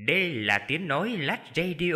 Đây là tiếng nói Lách Radio.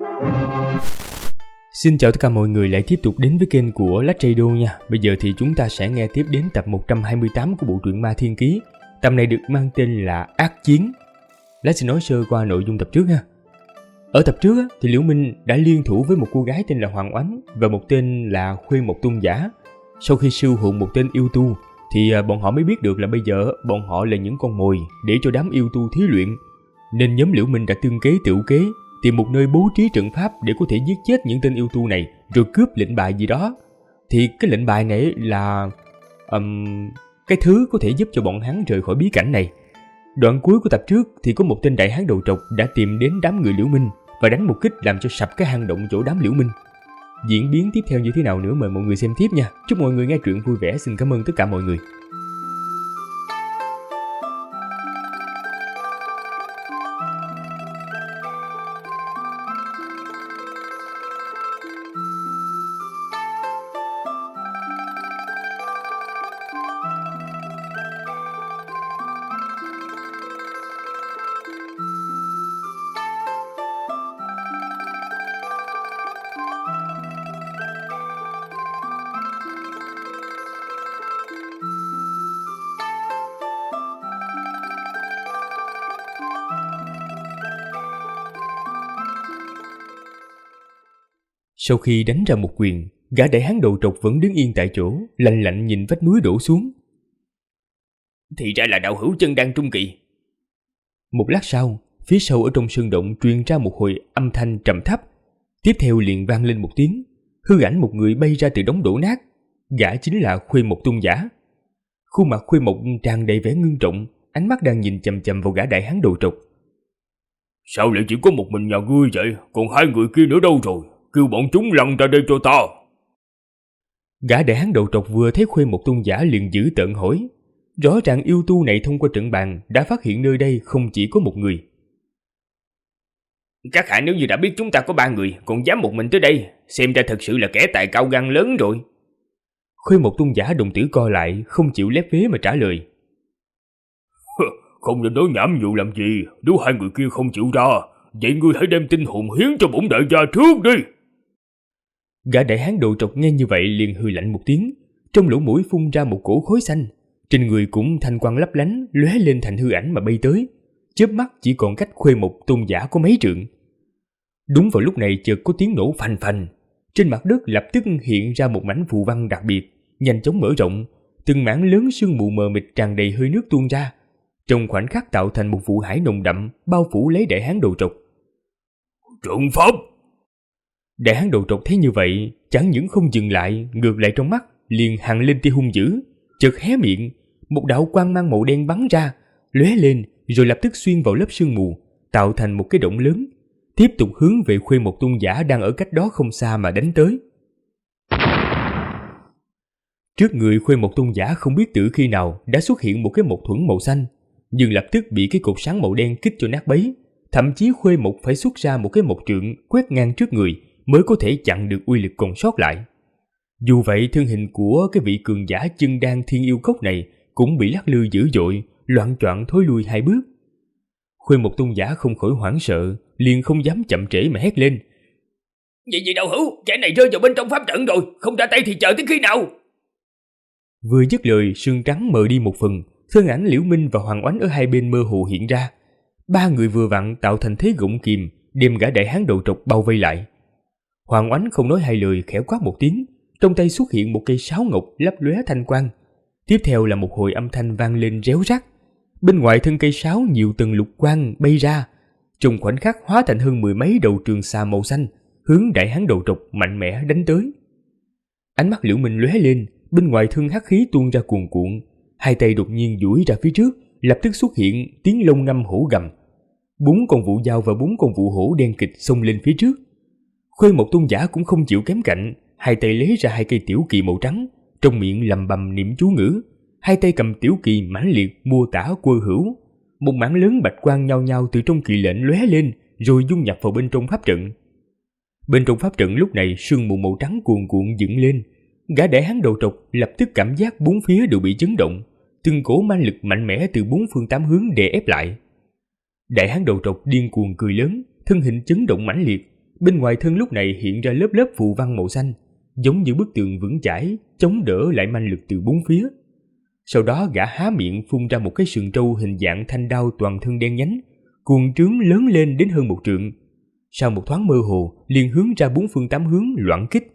Xin chào tất cả mọi người lại tiếp tục đến với kênh của Lách Radio nha. Bây giờ thì chúng ta sẽ nghe tiếp đến tập 128 của bộ truyện Ma Thiên Ký. Tập này được mang tên là Ác Chiến. Lách xin nói sơ qua nội dung tập trước ha. Ở tập trước thì Liễu Minh đã liên thủ với một cô gái tên là Hoàng Oánh và một tên là Khuê Mộc Tôn Giả. Sau khi siêu hồn một tên yêu tu thì bọn họ mới biết được là bây giờ bọn họ là những con mồi để cho đám yêu tu thí luyện. Nên nhóm Liễu Minh đã tương kế tửu kế, tìm một nơi bố trí trận pháp để có thể giết chết những tên yêu tu này rồi cướp lệnh bài gì đó. Thì cái lệnh bài này là cái thứ có thể giúp cho bọn hắn rời khỏi bí cảnh này. Đoạn cuối của tập trước thì có một tên đại hán đầu trọc đã tìm đến đám người Liễu Minh và đánh một kích làm cho sập cái hang động chỗ đám Liễu Minh. Diễn biến tiếp theo như thế nào nữa mời mọi người xem tiếp nha. Chúc mọi người nghe truyện vui vẻ. Xin cảm ơn tất cả mọi người. Sau khi đánh ra một quyền, gã đại hán đầu trọc vẫn đứng yên tại chỗ, lạnh lạnh nhìn vách núi đổ xuống. Thì ra là đạo hữu chân đan trung kỳ. Một lát sau, phía sau ở trong sơn động truyền ra một hồi âm thanh trầm thấp. Tiếp theo liền vang lên một tiếng, hư ảnh một người bay ra từ đống đổ nát. Gã chính là Khuê Mộc Tôn Giả. Khuôn mặt Khuê Mộc tràn đầy vẻ ngưng trọng, ánh mắt đang nhìn chằm chằm vào gã đại hán đầu trọc. Sao lại chỉ có một mình nhà ngươi vậy? Còn hai người kia nữa đâu rồi? Kêu bọn chúng lăn ra đây cho ta. Gã đại hán đầu trọc vừa thấy Khuê Mộc Tôn Giả liền dữ tợn hỏi. Rõ ràng yêu tu này thông qua trận bàn đã phát hiện nơi đây không chỉ có một người. Các hạ nếu như đã biết chúng ta có 3 người còn dám một mình tới đây, xem ra thật sự là kẻ tài cao gan lớn rồi. Khuê Mộc Tôn Giả đồng tử co lại, không chịu lép vế mà trả lời. Không nên nói nhảm nhiều làm gì. Nếu hai người kia không chịu ra, vậy ngươi hãy đem tinh hồn hiến cho bổn đại gia trước đi. Gã đại hán đầu trọc nghe như vậy liền hừ lạnh một tiếng, trong lỗ mũi phun ra một cổ khói xanh, trên người cũng thanh quang lấp lánh lóe lên thành hư ảnh mà bay tới, chớp mắt chỉ còn cách Khuê Mộc Tôn Giả có mấy trượng. Đúng vào lúc này chợt có tiếng nổ phành phành, trên mặt đất lập tức hiện ra một mảnh phù văn đặc biệt, nhanh chóng mở rộng, từng mảng lớn sương mù mờ mịt tràn đầy hơi nước tuôn ra, trong khoảnh khắc tạo thành một vụ hải nồng đậm bao phủ lấy đại hán đầu trọc. Trận pháp! Đại hán đầu trọc thấy như vậy, chẳng những không dừng lại, ngược lại trong mắt liền hằn lên tia hung dữ, chợt hé miệng, một đạo quang mang màu đen bắn ra, lóe lên rồi lập tức xuyên vào lớp sương mù, tạo thành một cái động lớn, tiếp tục hướng về Khuê Mộc Tôn Giả đang ở cách đó không xa mà đánh tới. Trước người Khuê Mộc Tôn Giả không biết từ khi nào đã xuất hiện một cái mộc thuẫn màu xanh, nhưng lập tức bị cái cột sáng màu đen kích cho nát bấy. Thậm chí Khuê Mộc phải xuất ra một cái mộc trượng quét ngang trước người mới có thể chặn được uy lực còn sót lại. Dù vậy, thân hình của cái vị cường giả chân đan thiên yêu cốc này cũng bị lắc lư dữ dội, loạng choạng thối lui 2 bước. Khuê Mộc Tôn Giả không khỏi hoảng sợ, liền không dám chậm trễ mà hét lên. Vậy đạo hữu, kẻ này rơi vào bên trong pháp trận rồi, không ra tay thì chờ tới khi nào? Vừa dứt lời, sương trắng mờ đi một phần, thân ảnh Liễu Minh và Hoàng Oánh ở hai bên mơ hồ hiện ra. 3 người vừa vặn tạo thành thế gọng kìm, đem gã đại hán đầu trọc bao vây lại. Hoàng Oánh không nói hai lời, khẽ quát một tiếng, trong tay xuất hiện một cây sáo ngọc lấp lóe thanh quang. Tiếp theo là một hồi âm thanh vang lên réo rắt. Bên ngoài thân cây sáo nhiều tầng lục quang bay ra, trong khoảnh khắc hóa thành hơn 10 mấy đầu trường xà màu xanh, hướng đại hán đầu trọc mạnh mẽ đánh tới. Ánh mắt Liễu Minh lóe lên, bên ngoài thân hắc khí tuôn ra cuồn cuộn, hai tay đột nhiên duỗi ra phía trước, lập tức xuất hiện tiếng lông ngâm hổ gầm. 4 con vụ dao và 4 con vụ hổ đen kịch xông lên phía trước. Khuê Mộc Tôn Giả cũng không chịu kém cạnh, hai tay lấy ra 2 cây tiểu kỳ màu trắng, trong miệng lầm bầm niệm chú ngữ, hai tay cầm tiểu kỳ mãnh liệt mô tả quơ hữu. Một mảng lớn bạch quang nhao nhao từ trong kỳ lệnh lóe lên, rồi dung nhập vào bên trong pháp trận. Bên trong pháp trận lúc này sương mù màu trắng cuồn cuộn dựng lên, gã đại hán đầu trọc lập tức cảm giác bốn phía đều bị chấn động, từng cổ ma lực mạnh mẽ từ 4 phương 8 hướng đè ép lại. Đại hán đầu trọc điên cuồng cười lớn, thân hình chấn động mãnh liệt. Bên ngoài thân lúc này hiện ra lớp lớp phù văn màu xanh, giống như bức tường vững chãi, chống đỡ lại manh lực từ bốn phía. Sau đó gã há miệng phun ra một cái sừng trâu hình dạng thanh đao toàn thân đen nhánh, cuồng trướng lớn lên đến hơn 1 trượng. Sau một thoáng mơ hồ, liền hướng ra 4 phương 8 hướng loạn kích.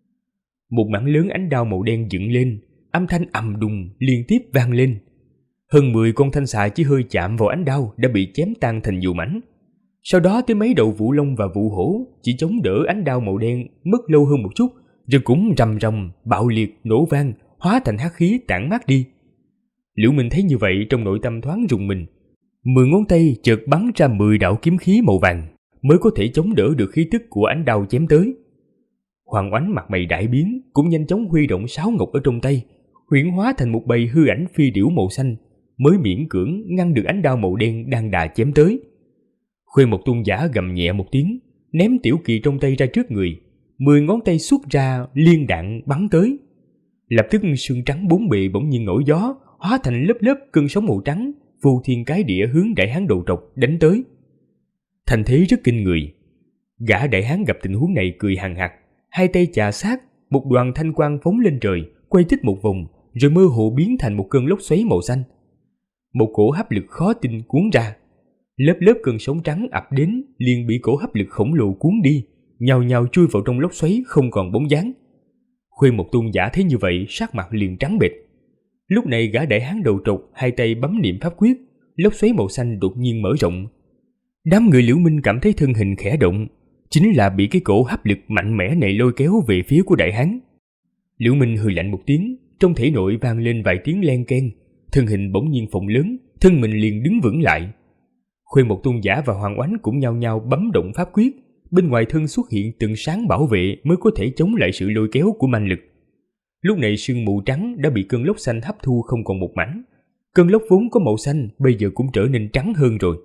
Một mảng lớn ánh đao màu đen dựng lên, âm thanh ầm đùng liên tiếp vang lên. Hơn 10 con thanh xà chỉ hơi chạm vào ánh đao đã bị chém tan thành nhiều mảnh. Sau đó tới mấy đầu vũ long và vũ hổ chỉ chống đỡ ánh đao màu đen mất lâu hơn một chút, rồi cũng rầm rầm bạo liệt nổ vang, hóa thành hắc khí tản mát đi. Liễu Minh thấy như vậy trong nội tâm thoáng rùng mình. 10 ngón tay chợt bắn ra 10 đạo kiếm khí màu vàng mới có thể chống đỡ được khí tức của ánh đao chém tới. Hoàng Oánh mặt mày đại biến, cũng nhanh chóng huy động sáo ngọc ở trong tay, huyễn hóa thành một bầy hư ảnh phi điểu màu xanh, mới miễn cưỡng ngăn được ánh đao màu đen đang đà chém tới. Khuê Mộc Tôn giả gầm nhẹ một tiếng, ném tiểu kỳ trong tay ra trước người, 10 ngón tay xuất ra liên đạn bắn tới. Lập tức sương trắng bốn bề bỗng nhiên nổi gió, hóa thành lớp lớp cơn sóng màu trắng, phô thiên cái địa hướng đại hán đầu trọc đánh tới. Thành thế rất kinh người. Gã đại hán gặp tình huống này cười hằng hặc, hai tay chà sát, một đoàn thanh quang phóng lên trời, quay tích một vòng, rồi mơ hồ biến thành một cơn lốc xoáy màu xanh. Một cổ hấp lực khó tin cuốn ra, lớp lớp cơn sóng trắng ập đến liền bị cổ hấp lực khổng lồ cuốn đi, nhào nhào chui vào trong lốc xoáy không còn bóng dáng. Khuê Mộc Tôn giả thấy như vậy, sắc mặt liền trắng bệch. Lúc này gã đại hán đầu trọc hai tay bấm niệm pháp quyết, lốc xoáy màu xanh đột nhiên mở rộng. Đám người Liễu Minh cảm thấy thân hình khẽ động, chính là bị cái cổ hấp lực mạnh mẽ này lôi kéo về phía của đại hán. Liễu Minh hừ lạnh một tiếng, trong thể nội vang lên vài tiếng len keng, thân hình bỗng nhiên phồng lớn, thân mình liền đứng vững lại. Khuê Mộc Tôn giả và Hoàng Oánh cũng nhao nhao bấm động pháp quyết, bên ngoài thân xuất hiện từng sáng bảo vệ mới có thể chống lại sự lôi kéo của manh lực. Lúc này sương mù trắng đã bị cơn lốc xanh hấp thu không còn một mảnh, cơn lốc vốn có màu xanh bây giờ cũng trở nên trắng hơn rồi.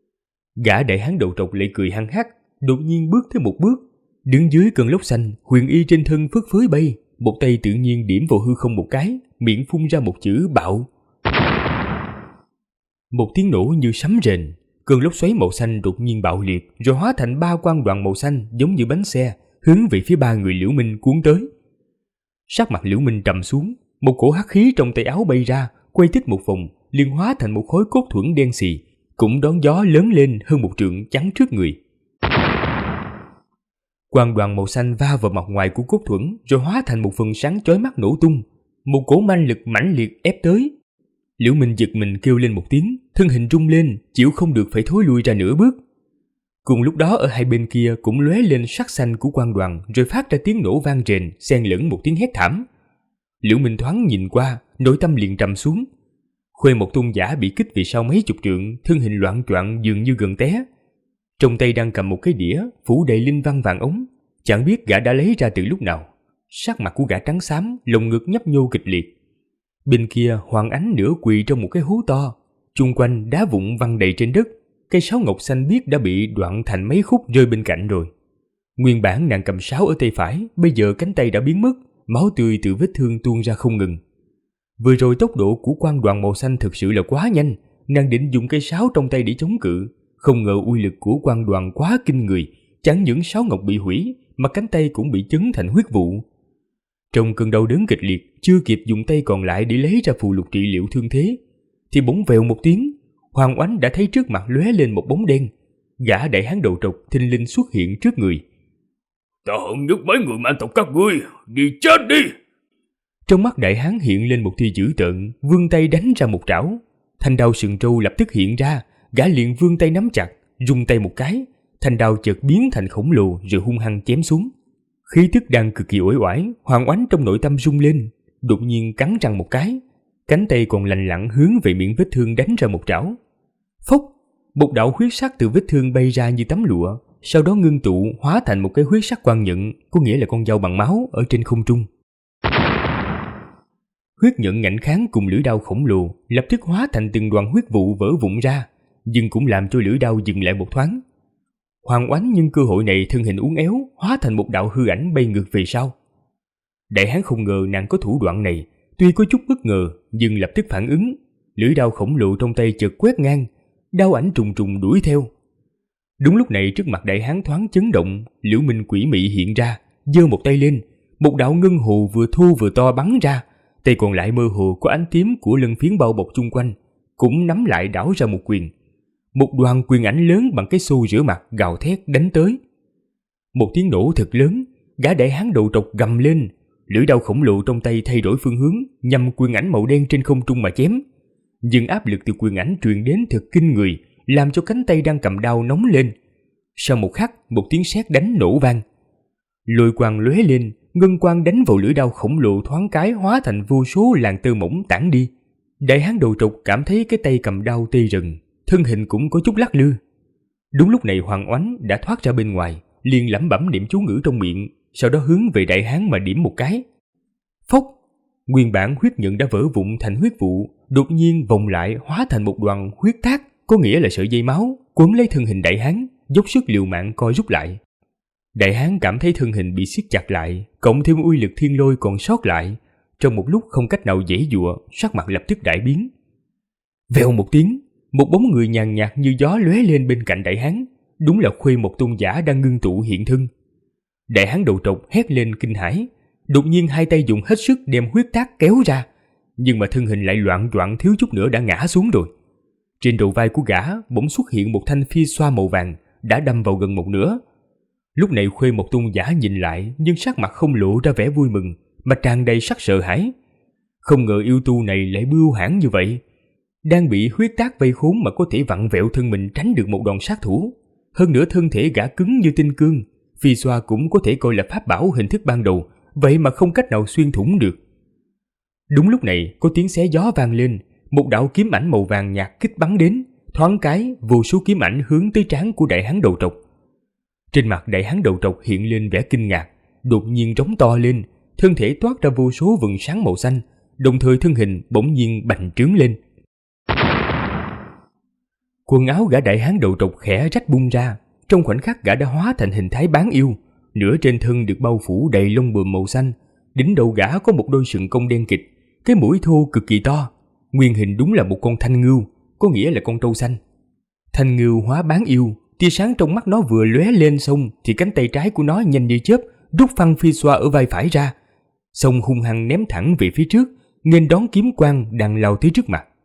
Gã đại hán đầu trọc lại cười hăng hắc, đột nhiên bước thêm một bước, đứng dưới cơn lốc xanh, huyền y trên thân phất phới bay, một tay tự nhiên điểm vào hư không một cái, miệng phun ra một chữ bạo. Một tiếng nổ như sấm rền, cơn lốc xoáy màu xanh đột nhiên bạo liệt, rồi hóa thành 3 quang đoàn màu xanh giống như bánh xe, hướng về phía 3 người Liễu Minh cuốn tới. Sắc mặt Liễu Minh trầm xuống, một cổ hắc khí trong tay áo bay ra, quay tích một vòng, liền hóa thành một khối cốt thuẫn đen xì, cũng đón gió lớn lên hơn 1 trượng chắn trước người. Quang đoàn màu xanh va vào mặt ngoài của cốt thuẫn, rồi hóa thành một phần sáng chói mắt nổ tung, một cổ manh lực mãnh liệt ép tới. Liễu Minh giật mình kêu lên một tiếng, thân hình rung lên, chịu không được phải thối lui ra nửa bước. Cùng lúc đó ở hai bên kia cũng lóe lên sắc xanh của quang đoàn, rồi phát ra tiếng nổ vang rền, xen lẫn một tiếng hét thảm. Liễu Minh thoáng nhìn qua, nội tâm liền trầm xuống. Khuê Mộc Tôn giả bị kích về sau mấy chục trượng, thân hình loạng choạng dường như gần té. Trong tay đang cầm một cái đĩa phủ đầy linh văn vàng ống, chẳng biết gã đã lấy ra từ lúc nào. Sắc mặt của gã trắng xám, lồng ngực nhấp nhô kịch liệt. Bên kia Hoàng Ánh nửa quỳ trong một cái hố to, chung quanh đá vụn văng đầy trên đất, cây sáo ngọc xanh biếc đã bị đoạn thành mấy khúc rơi bên cạnh rồi. Nguyên bản nàng cầm sáo ở tay phải, bây giờ cánh tay đã biến mất, máu tươi từ vết thương tuôn ra không ngừng. Vừa rồi tốc độ của quang đoàn màu xanh thực sự là quá nhanh, nàng định dùng cây sáo trong tay để chống cự, không ngờ uy lực của quang đoàn quá kinh người, chẳng những sáo ngọc bị hủy mà cánh tay cũng bị chấn thành huyết vụ. Trong cơn đau đớn kịch liệt, chưa kịp dùng tay còn lại để lấy ra phù lục trị liệu thương thế, thì bỗng vèo một tiếng, Hoàng Oánh đã thấy trước mặt lóe lên một bóng đen. Gã đại hán đầu trọc thình lình xuất hiện trước người. Ta hận nhất mấy người man tộc các ngươi, đi chết đi! Trong mắt đại hán hiện lên một tia dữ tợn, vươn tay đánh ra một trảo. Thanh đao sừng trâu lập tức hiện ra, gã liền vươn tay nắm chặt, rung tay một cái, thanh đao chợt biến thành khổng lồ rồi hung hăng chém xuống. Khí tức đang cực kỳ uể oải, Hoàng Oánh trong nội tâm rung lên, đột nhiên cắn răng một cái, cánh tay còn lành lặn hướng về miệng vết thương đánh ra một trảo. Phốc, một đạo huyết sắc từ vết thương bay ra như tấm lụa, sau đó ngưng tụ hóa thành một cái huyết sắc quang nhận, có nghĩa là con dao bằng máu ở trên không trung. Huyết nhận ngạnh kháng cùng lưỡi đao khổng lồ lập tức hóa thành từng đoàn huyết vụ vỡ vụn ra, nhưng cũng làm cho lưỡi đao dừng lại một thoáng. Hoàng Oánh nhân cơ hội này thân hình uốn éo, hóa thành một đạo hư ảnh bay ngược về sau. Đại hán không ngờ nàng có thủ đoạn này, tuy có chút bất ngờ nhưng lập tức phản ứng, lưỡi đao khổng lồ trong tay chợt quét ngang, đao ảnh trùng trùng đuổi theo. Đúng lúc này trước mặt đại hán thoáng chấn động, Liễu Minh quỷ mị hiện ra, giơ một tay lên, một đạo ngân hồ vừa thô vừa to bắn ra, tay còn lại mơ hồ có ánh tím của lân phiến bao bọc chung quanh, cũng nắm lại đảo ra một quyền. Một đoàn quyền ảnh lớn bằng cái xô rửa mặt gào thét đánh tới. Một tiếng nổ thật lớn, gã đại hán đầu trọc gầm lên, lưỡi đao khổng lồ trong tay thay đổi phương hướng, nhằm quyền ảnh màu đen trên không trung mà chém. Nhưng áp lực từ quyền ảnh truyền đến thật kinh người, làm cho cánh tay đang cầm đao nóng lên. Sau một khắc, một tiếng sét đánh nổ vang. Lôi quang lóe lên, ngân quang đánh vào lưỡi đao khổng lồ thoáng cái hóa thành vô số làn tơ mỏng tản đi. Đại hán đầu trọc cảm thấy cái tay cầm đao tê rần, thân hình cũng có chút lắc lư. Đúng lúc này Hoàng Oánh đã thoát ra bên ngoài, liền lẩm bẩm niệm chú ngữ trong miệng, sau đó hướng về đại hán mà điểm một cái. Phốc! Nguyên bản huyết nhận đã vỡ vụn thành huyết vụ, đột nhiên vòng lại hóa thành một đoàn huyết thác, có nghĩa là sợi dây máu, quấn lấy thân hình đại hán, dốc sức liều mạng co rút lại. Đại hán cảm thấy thân hình bị siết chặt lại, cộng thêm uy lực thiên lôi còn sót lại, trong một lúc không cách nào giãy giụa, sắc mặt lập tức đại biến. Vèo một tiếng, một bóng người nhàn nhạt như gió lóe lên bên cạnh đại hán, đúng là Khuê Một Tôn giả đang ngưng tụ hiện thân. Đại hán đầu trọc hét lên kinh hãi, đột nhiên hai tay dùng hết sức đem huyết thác kéo ra, nhưng mà thân hình lại loạng choạng thiếu chút nữa đã ngã xuống rồi. Trên đầu vai của gã bỗng xuất hiện một thanh phi xoa màu vàng đã đâm vào gần một nửa. Lúc này Khuê Một Tôn giả nhìn lại, nhưng sắc mặt không lộ ra vẻ vui mừng, mà tràn đầy sắc sợ hãi. Không ngờ yêu tu này lại bưu hãn như vậy, đang bị huyết tác vây khốn mà có thể vặn vẹo thân mình tránh được một đòn sát thủ. Hơn nữa thân thể gã cứng như tinh cương, phi xoa cũng có thể coi là pháp bảo hình thức ban đầu, vậy mà không cách nào xuyên thủng được. Đúng lúc này có tiếng xé gió vang lên, một đạo kiếm ảnh màu vàng nhạt kích bắn đến, thoáng cái vô số kiếm ảnh hướng tới trán của đại hán đầu trọc. Trên mặt đại hán đầu trọc hiện lên vẻ kinh ngạc, đột nhiên rống to lên, thân thể toát ra vô số vầng sáng màu xanh, đồng thời thân hình bỗng nhiên bành trướng lên. Quần áo gã đại hán đầu trọc khẽ rách bung ra, trong khoảnh khắc gã đã hóa thành hình thái bán yêu, nửa trên thân được bao phủ đầy lông bờm màu xanh, đỉnh đầu gã có một đôi sừng cong đen kịt, cái mũi thô cực kỳ to, nguyên hình đúng là một con thanh ngưu, có nghĩa là con trâu xanh. Thanh ngưu hóa bán yêu, tia sáng trong mắt nó vừa lóe lên xong thì cánh tay trái của nó nhanh như chớp rút phăng phi xoa ở vai phải ra, xong hung hăng ném thẳng về phía trước, nghênh đón kiếm quang đang lao tới trước mặt.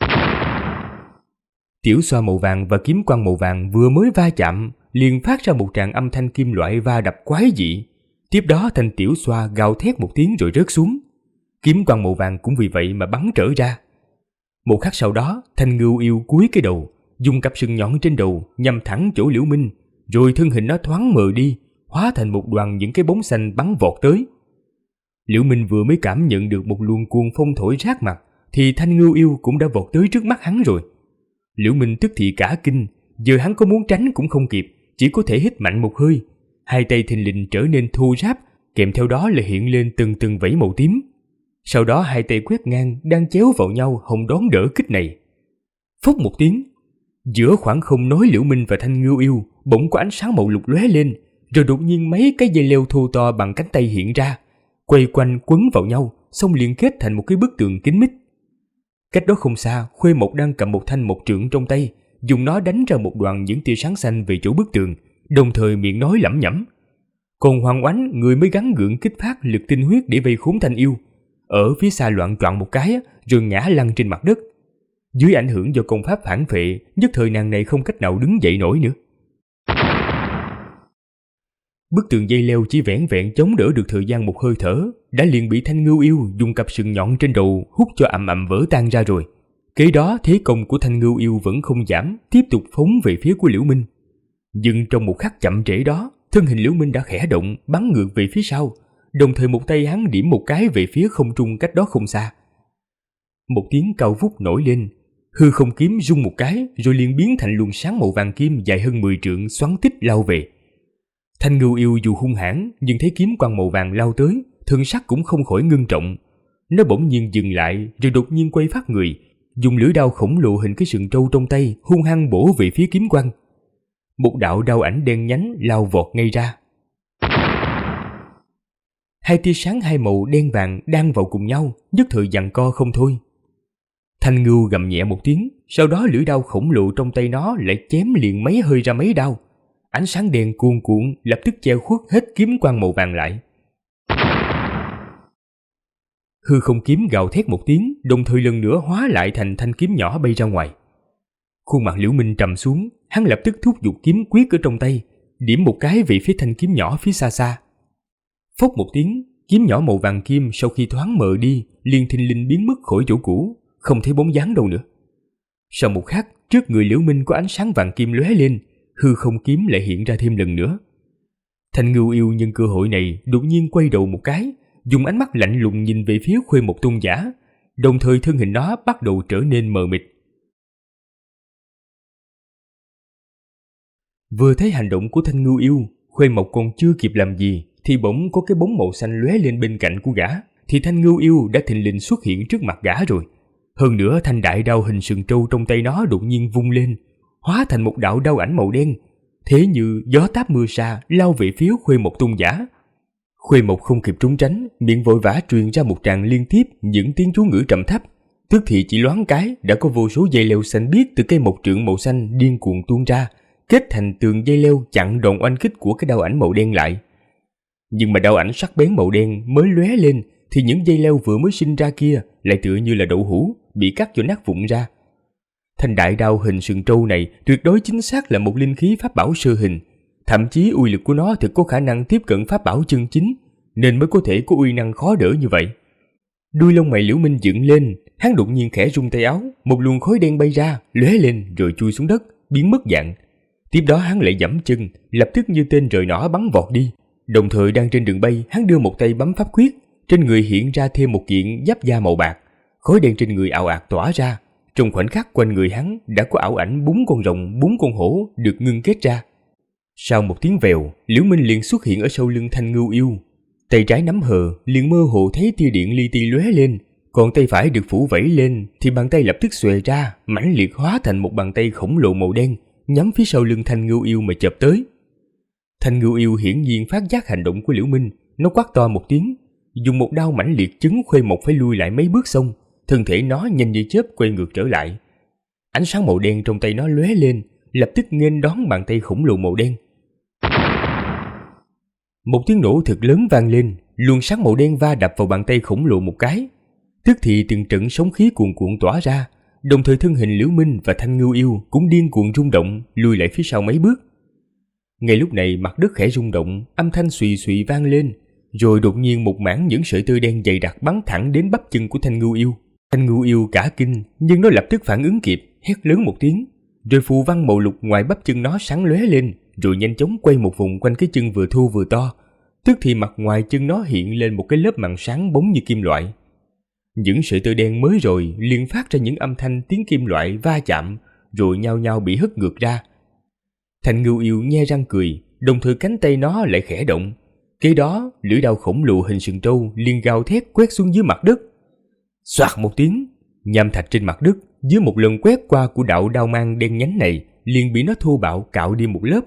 Tiểu xoa màu vàng và kiếm quang màu vàng vừa mới va chạm, liền phát ra một tràng âm thanh kim loại va đập quái dị. Tiếp đó thanh tiểu xoa gào thét một tiếng rồi rớt xuống. Kiếm quang màu vàng cũng vì vậy mà bắn trở ra. Một khắc sau đó, thanh ngưu yêu cúi cái đầu, dùng cặp sừng nhọn trên đầu nhằm thẳng chỗ Liễu Minh, rồi thân hình nó thoáng mờ đi, hóa thành một đoàn những cái bóng xanh bắn vọt tới. Liễu Minh vừa mới cảm nhận được một luồng cuồng phong thổi rát mặt, thì thanh ngưu yêu cũng đã vọt tới trước mắt hắn rồi. Liễu Minh tức thì cả kinh, giờ hắn có muốn tránh cũng không kịp, chỉ có thể hít mạnh một hơi. Hai tay thình lình trở nên thô ráp, kèm theo đó là hiện lên từng từng vảy màu tím. Sau đó hai tay quét ngang đang chéo vào nhau hòng đón đỡ kích này. Phốc một tiếng, giữa khoảng không nối Liễu Minh và thanh ngưu yêu bỗng có ánh sáng màu lục lóe lên, rồi đột nhiên mấy cái dây leo thô to bằng cánh tay hiện ra, quay quanh quấn vào nhau, xong liên kết thành một cái bức tường kín mít. Cách đó không xa, Khuê Mộc đang cầm một thanh mộc trượng trong tay, dùng nó đánh ra một đoàn những tia sáng xanh về chỗ bức tường, đồng thời miệng nói lẩm nhẩm. Còn Hoàng Oánh, người mới gắng gượng kích phát lực tinh huyết để vây khốn thanh yêu, ở phía xa loạn choạng một cái rồi ngã lăn trên mặt đất. Dưới ảnh hưởng do công pháp phản phệ, nhất thời nàng này không cách nào đứng dậy nổi nữa. Bức tường dây leo chỉ vẻn vẹn chống đỡ được thời gian một hơi thở, đã liền bị thanh ngưu yêu dùng cặp sừng nhọn trên đầu hút cho ầm ầm vỡ tan ra rồi. Kế đó thế công của thanh ngưu yêu vẫn không giảm, tiếp tục phóng về phía của Liễu Minh. Nhưng trong một khắc chậm trễ đó, thân hình Liễu Minh đã khẽ động, bắn ngược về phía sau, đồng thời một tay hắn điểm một cái về phía không trung cách đó không xa. Một tiếng cao vút nổi lên, hư không kiếm rung một cái rồi liền biến thành luồng sáng màu vàng kim dài hơn 10 trượng xoắn tích lao về. Thanh ngưu yêu dù hung hãn nhưng thấy kiếm quang màu vàng lao tới, thân sắc cũng không khỏi ngưng trọng. Nó bỗng nhiên dừng lại rồi đột nhiên quay phát người, dùng lưỡi đao khổng lồ hình cái sừng trâu trong tay hung hăng bổ về phía kiếm quang. Một đạo đao ảnh đen nhánh lao vọt ngay ra. Hai tia sáng hai màu đen vàng đan vào cùng nhau, nhất thời giằng co không thôi. Thanh ngưu gầm nhẹ một tiếng, sau đó lưỡi đao khổng lồ trong tay nó lại chém liền mấy hơi ra mấy đao. Ánh sáng đen cuồn cuộn lập tức che khuất hết kiếm quang màu vàng lại. Hư không kiếm gào thét một tiếng, đồng thời lần nữa hóa lại thành thanh kiếm nhỏ bay ra ngoài. Khuôn mặt Liễu Minh trầm xuống, hắn lập tức thúc giục kiếm quyết ở trong tay, điểm một cái về phía thanh kiếm nhỏ phía xa xa. Phốc một tiếng, kiếm nhỏ màu vàng kim sau khi thoáng mờ đi, liền thình lình biến mất khỏi chỗ cũ, không thấy bóng dáng đâu nữa. Sau một khắc, trước người Liễu Minh có ánh sáng vàng kim lóe lên, hư không kiếm lại hiện ra thêm lần nữa. Thanh Ngưu Yêu nhân cơ hội này đột nhiên quay đầu một cái, dùng ánh mắt lạnh lùng nhìn về phía Khuê Mộc Tôn giả, đồng thời thân hình nó bắt đầu trở nên mờ mịt. Vừa thấy hành động của Thanh Ngưu Yêu, Khuê Mộc còn chưa kịp làm gì thì bỗng có cái bóng màu xanh lóe lên bên cạnh của gã, thì Thanh Ngưu Yêu đã thình lình xuất hiện trước mặt gã rồi. Hơn nữa thanh đại đao hình sừng trâu trong tay nó đột nhiên vung lên, hóa thành một đạo đao ảnh màu đen, thế như gió táp mưa sa lao về phía Khuê Mộc Tôn giả. Khuê Mộc không kịp trốn tránh, miệng vội vã truyền ra một tràng liên tiếp những tiếng chú ngữ trầm thấp, tức thì chỉ loáng cái đã có vô số dây leo xanh biếc từ cây mộc trượng màu xanh điên cuồng tuôn ra, kết thành tường dây leo chặn đòn oanh kích của cái đao ảnh màu đen lại. Nhưng mà đao ảnh sắc bén màu đen mới lóe lên thì những dây leo vừa mới sinh ra kia lại tựa như là đậu hũ bị cắt cho nát vụn ra. Thanh đại đao hình sừng trâu này tuyệt đối chính xác là một linh khí pháp bảo sơ hình, thậm chí uy lực của nó thực có khả năng tiếp cận pháp bảo chân chính, nên mới có thể có uy năng khó đỡ như vậy. Đuôi lông mày Liễu Minh dựng lên, hắn đột nhiên khẽ rung tay áo, một luồng khói đen bay ra, lóe lên rồi chui xuống đất, biến mất dạng. Tiếp đó hắn lại giẫm chân, lập tức như tên rời nỏ bắn vọt đi. Đồng thời đang trên đường bay, hắn đưa một tay bấm pháp quyết, trên người hiện ra thêm một kiện giáp da màu bạc, khói đen trên người ào ạt tỏa ra. Trong khoảnh khắc quanh người hắn đã có ảo ảnh 4 con rồng, 4 con hổ được ngưng kết ra. Sau một tiếng vèo, Liễu Minh liền xuất hiện ở sau lưng Thanh Ngưu Yêu. Tay trái nắm hờ, liền mơ hồ thấy tia điện li ti lóe lên, còn tay phải được phủ vẩy lên thì bàn tay lập tức xòe ra, mãnh liệt hóa thành một bàn tay khổng lồ màu đen, nhắm phía sau lưng Thanh Ngưu Yêu mà chộp tới. Thanh Ngưu Yêu hiển nhiên phát giác hành động của Liễu Minh, nó quát to một tiếng, dùng một đao mãnh liệt chấn Khuê Mộc phải lui lại mấy bước xong, thân thể nó nhanh như chớp quay ngược trở lại. Ánh sáng màu đen trong tay nó lóe lên, lập tức nghênh đón bàn tay khổng lồ màu đen. Một tiếng nổ thật lớn vang lên, luồng sáng màu đen va đập vào bàn tay khổng lồ một cái, tức thì từng trận sóng khí cuồn cuộn tỏa ra, đồng thời thân hình Liễu Minh và Thanh Ngưu Yêu cũng điên cuồng rung động, lùi lại phía sau mấy bước. Ngay lúc này mặt đất khẽ rung động, âm thanh xùy xùy vang lên, rồi đột nhiên một mảng những sợi tơ đen dày đặc bắn thẳng đến bắp chân của Thanh Ngưu Yêu. Thanh Ngưu Yêu cả kinh, nhưng nó lập tức phản ứng kịp, hét lớn một tiếng, rồi phù văn màu lục ngoài bắp chân nó sáng lóe lên, rồi nhanh chóng quay một vòng quanh cái chân vừa thô vừa to, tức thì mặt ngoài chân nó hiện lên một cái lớp màng sáng bóng như kim loại. Những sợi tơ đen mới rồi liền phát ra những âm thanh tiếng kim loại va chạm, rồi nhao nhao bị hất ngược ra. Thanh Ngưu Yêu nhe răng cười, đồng thời cánh tay nó lại khẽ động. Kế đó, lưỡi đao khổng lồ hình sừng trâu liền gào thét quét xuống dưới mặt đất. Xoạt một tiếng, nham thạch trên mặt đất dưới một lần quét qua của đạo đao mang đen nhánh này liền bị nó thô bạo cạo đi một lớp.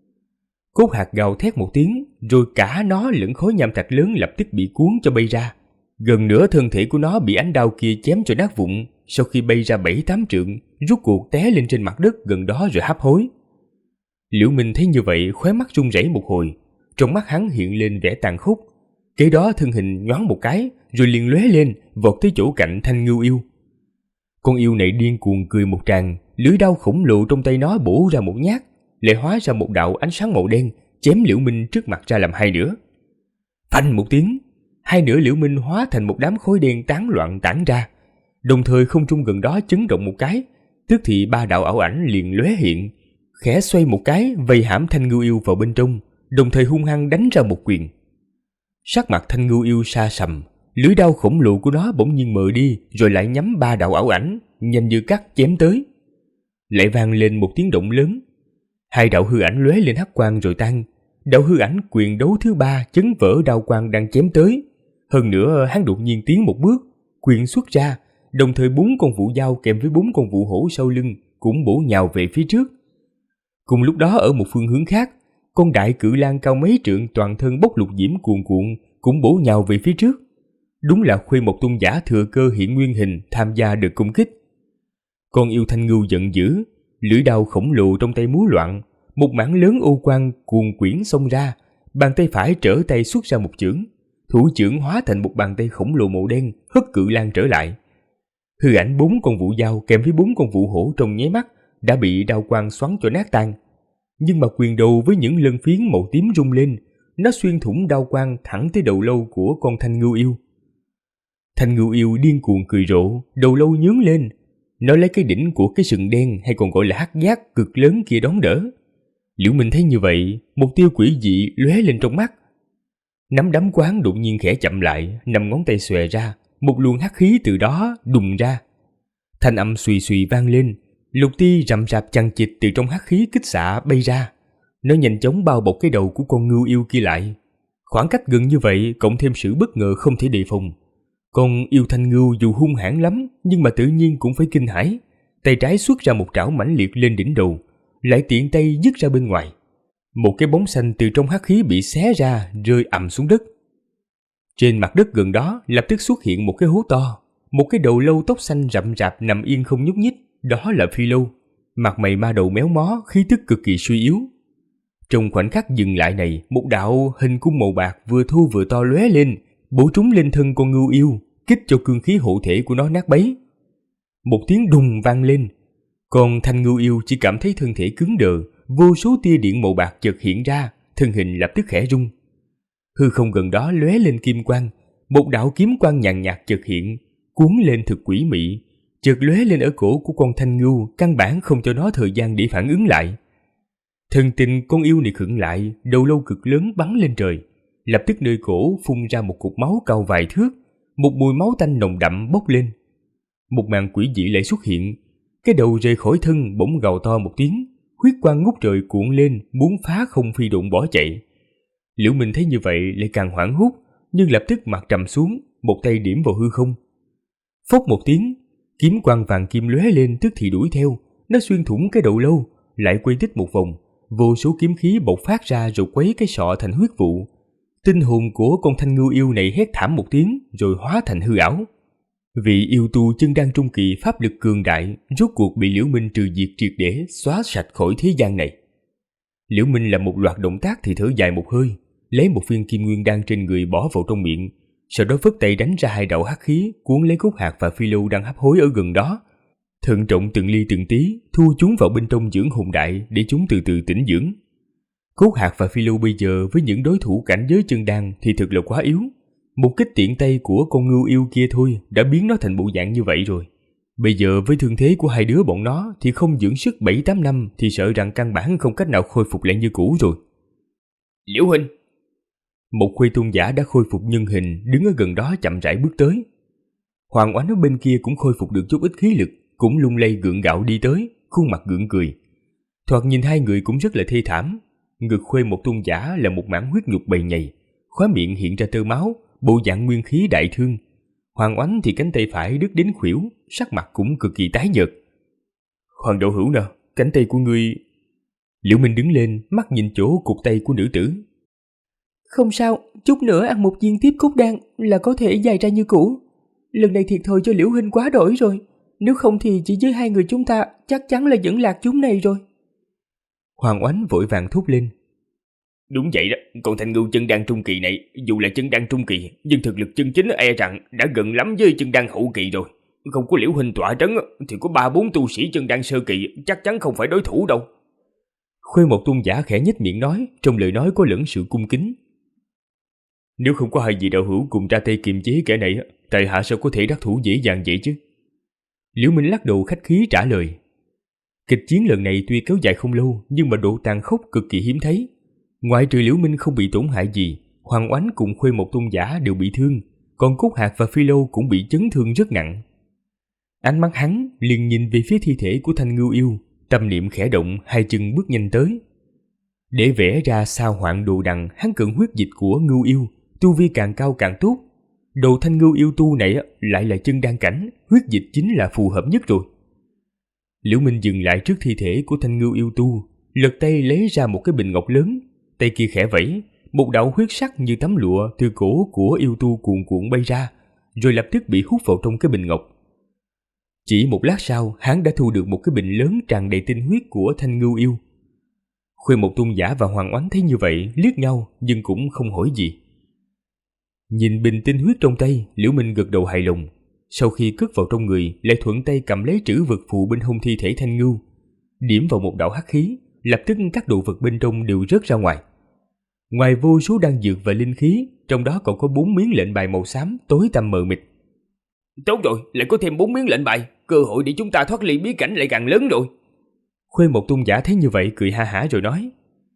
Cốt hạt gào thét một tiếng, rồi cả nó lẫn khối nham thạch lớn lập tức bị cuốn cho bay ra. Gần nửa thân thể của nó bị ánh đao kia chém cho nát vụn, sau khi bay ra 7-8 trượng, rút cuộc té lên trên mặt đất gần đó rồi hấp hối. Liễu Minh thấy như vậy khóe mắt run rẩy một hồi, trong mắt hắn hiện lên vẻ tàn khốc. Kế đó thân hình nhoáng một cái, rồi liền lóe lên, vọt tới chỗ cạnh Thanh Ngưu Yêu. Con yêu này điên cuồng cười một tràng, lưỡi đao khổng lồ trong tay nó bổ ra một nhát, lại hóa ra một đạo ánh sáng màu đen, chém Liễu Minh trước mặt ra làm hai nửa. Phanh một tiếng, hai nửa Liễu Minh hóa thành một đám khói đen tán loạn tản ra, đồng thời không trung gần đó chấn động một cái, tức thì 3 đạo ảo ảnh liền lóe hiện, khẽ xoay một cái vây hãm Thanh Ngưu Yêu vào bên trong, đồng thời hung hăng đánh ra một quyền. Sắc mặt Thanh Ngưu Yêu sa sầm, lưỡi đao khổng lồ của nó bỗng nhiên mờ đi, rồi lại nhắm 3 đạo ảo ảnh nhanh như cắt chém tới. Lại vang lên một tiếng động lớn, 2 đạo hư ảnh lóe lên hắc quang rồi tan. Đạo hư ảnh quyền đấu thứ 3 chấn vỡ đao quang đang chém tới. Hơn nữa hắn đột nhiên tiến một bước, quyền xuất ra, đồng thời 4 con vụ dao kèm với 4 con vụ hổ sau lưng cũng bổ nhào về phía trước. Cùng lúc đó ở một phương hướng khác, con đại cự lang cao mấy trượng toàn thân bốc lục diễm cuồn cuộn cũng bổ nhào về phía trước. Đúng là Khuê Mộc Tôn giả thừa cơ hiện nguyên hình tham gia được công kích. Con yêu thanh ngưu giận dữ, lưỡi đao khổng lồ trong tay múa loạn, một mảng lớn ô quang cuồn quyển xông ra, bàn tay phải trở tay xuất ra một chưởng, thủ chưởng hóa thành một bàn tay khổng lồ màu đen hất cự lang trở lại. Hư ảnh 4 con vũ dao kèm với 4 con vũ hổ trong nháy mắt đã bị đao quang xoắn cho nát tan. Nhưng mà quyền đầu với những lân phiến màu tím rung lên, nó xuyên thủng đao quang thẳng tới đầu lâu của con thanh ngưu yêu. Thanh ngưu yêu điên cuồng cười rộ, đầu lâu nhướng lên, nó lấy cái đỉnh của cái sừng đen hay còn gọi là hắc giác cực lớn kia đón đỡ. Liễu Minh thấy như vậy, một tia quỷ dị lóe lên trong mắt. Nắm đấm quán đột nhiên khẽ chậm lại, 5 ngón tay xòe ra, một luồng hắc khí từ đó đùng ra. Thanh âm xùy xùy vang lên, lục ti rậm rạp chằng chịt từ trong hắc khí kích xạ bay ra. Nó nhanh chóng bao bọc cái đầu của con ngưu yêu kia lại. Khoảng cách gần như vậy cộng thêm sự bất ngờ không thể đề phòng. Con yêu thanh ngưu dù hung hãn lắm nhưng mà tự nhiên cũng phải kinh hãi. Tay trái xuất ra một trảo mãnh liệt lên đỉnh đầu, lại tiện tay dứt ra bên ngoài. Một cái bóng xanh từ trong hắc khí bị xé ra rơi ầm xuống đất. Trên mặt đất gần đó lập tức xuất hiện một cái hố to. Một cái đầu lâu tóc xanh rậm rạp nằm yên không nhúc nhích, đó là Phi Lâu. Mặt mày ma đầu méo mó, khí tức cực kỳ suy yếu. Trong khoảnh khắc dừng lại này, một đạo hình cung màu bạc vừa thu vừa to lóe lên, bổ trúng lên thân con ngưu yêu, kích cho cương khí hộ thể của nó nát bấy. Một tiếng đùng vang lên, còn thanh ngưu yêu chỉ cảm thấy thân thể cứng đờ, vô số tia điện màu bạc chợt hiện ra, thân hình lập tức khẽ rung. Hư không gần đó lóe lên kim quang, một đạo kiếm quang nhàn nhạt chợt hiện, cuốn lên thực quỷ mị, chợt lóe lên ở cổ của con thanh ngưu, căn bản không cho nó thời gian để phản ứng lại. Thần tình con yêu này khựng lại, đầu lâu cực lớn bắn lên trời, lập tức nơi cổ phun ra một cục máu cao vài thước, một mùi máu tanh nồng đậm bốc lên. Một màn quỷ dị lại xuất hiện, cái đầu rời khỏi thân bỗng gào to một tiếng, huyết quang ngút trời cuộn lên, muốn phá không phi độn bỏ chạy. Liễu Minh thấy như vậy lại càng hoảng hốt, nhưng lập tức mặt trầm xuống, một tay điểm vào hư không. Phốc một tiếng, kiếm quang vàng kim lóe lên tức thì đuổi theo, nó xuyên thủng cái đầu lâu, lại quay tích một vòng, vô số kiếm khí bộc phát ra rồi quấy cái sọ thành huyết vụ. Tinh hồn của con thanh ngưu yêu này hét thảm một tiếng rồi hóa thành hư ảo. Vị yêu tu chân đan trung kỳ pháp lực cường đại rốt cuộc bị Liễu Minh trừ diệt triệt để, xóa sạch khỏi thế gian này. Liễu Minh làm một loạt động tác thì thở dài một hơi, lấy một viên kim nguyên đan trên người bỏ vào trong miệng, sau đó phất tay đánh ra 2 đạo hắc khí cuốn lấy Cốt Hạc và Phi Lâu đang hấp hối ở gần đó. Thận trọng từng ly từng tí thu chúng vào bên trong dưỡng hồn đại để chúng từ từ tĩnh dưỡng. Cốt Hạc và Phi Lâu bây giờ với những đối thủ cảnh giới chân đan thì thực là quá yếu. Một kích tiện tay của con ngưu yêu kia thôi đã biến nó thành bộ dạng như vậy rồi. Bây giờ với thương thế của 2 đứa bọn nó thì không dưỡng sức 7-8 năm thì sợ rằng căn bản không cách nào khôi phục lại như cũ rồi. Liễu huynh! Một Khuê Tôn giả đã khôi phục nhân hình đứng ở gần đó chậm rãi bước tới. Hoàng Oánh ở bên kia cũng khôi phục được chút ít khí lực, cũng lung lay gượng gạo đi tới, khuôn mặt gượng cười. Thoạt nhìn 2 người cũng rất là thê thảm. Ngực Khuê một Tôn giả là một mảng huyết nhục bầy nhầy, khóe miệng hiện ra tơ máu, bộ dạng nguyên khí đại thương. Hoàng Oánh thì cánh tay phải đứt đến khuỷu, sắc mặt cũng cực kỳ tái nhợt. Hoàng đạo hữu nè, cánh tay của ngươi... Liễu Minh đứng lên, mắt nhìn chỗ cụt tay của nữ tử. Không sao, chút nữa ăn một viên tiếp cốt đan là có thể dài ra như cũ. Lần này thiệt thòi cho Liễu huynh quá đổi rồi, nếu không thì chỉ với 2 người chúng ta chắc chắn là vẫn lạc chúng này rồi. Hoàng Oánh vội vàng thốt lên. Đúng vậy đó, còn thanh ngưu chân đan trung kỳ này, dù là chân đan trung kỳ, nhưng thực lực chân chính e rằng đã gần lắm với chân đan hậu kỳ rồi. Không có Liễu huynh tọa trấn thì có 3-4 tu sĩ chân đan sơ kỳ chắc chắn không phải đối thủ đâu. Khuê một Tôn giả khẽ nhếch miệng nói, trong lời nói có lẫn sự cung kính. Nếu không có 2 vị đạo hữu cùng ra tay kiềm chế kẻ này, tại hạ sao có thể đắc thủ dễ dàng vậy chứ? Liễu Minh lắc đầu khách khí trả lời. Kịch chiến lần này tuy kéo dài không lâu, nhưng mà độ tàn khốc cực kỳ hiếm thấy. Ngoại trừ Liễu Minh không bị tổn hại gì, Hoàng Oánh cùng Khuê một Tôn giả đều bị thương, còn Cốt Hạc và Phi Lâu cũng bị chấn thương rất nặng. Ánh mắt hắn liền nhìn về phía thi thể của thanh ngưu yêu, tâm niệm khẽ động, 2 chân bước nhanh tới. Để vẽ ra sao hoạn đồ đằng, hắn cần huyết dịch của ngưu yêu, tu vi càng cao càng tốt. Đồ thanh ngưu yêu tu này lại là chân đan cảnh, huyết dịch chính là phù hợp nhất rồi. Liễu Minh dừng lại trước thi thể của thanh ngưu yêu tu, lật tay lấy ra một cái bình ngọc lớn, tay kia khẽ vẫy, một đạo huyết sắc như tấm lụa từ cổ của yêu tu cuồn cuộn bay ra, rồi lập tức bị hút vào trong cái bình ngọc. Chỉ một lát sau, hắn đã thu được một cái bình lớn tràn đầy tinh huyết của Thanh Ngưu Yêu. Khuê Một Tôn giả và Hoàng Oánh thấy như vậy, liếc nhau nhưng cũng không hỏi gì. Nhìn bình tinh huyết trong tay, Liễu Minh gật đầu hài lòng. Sau khi cất vào trong người, lại thuận tay cầm lấy trữ vật phù bên hông thi thể Thanh Ngưu, điểm vào một đạo hắc khí, lập tức các đồ vật bên trong đều rớt ra ngoài. Ngoài vô số đan dược và linh khí, trong đó còn có 4 miếng lệnh bài màu xám tối tăm mờ mịt. Tốt rồi, lại có thêm 4 miếng lệnh bài, cơ hội để chúng ta thoát ly bí cảnh lại càng lớn rồi. Khuê Một Tôn giả thấy như vậy cười ha hả rồi nói: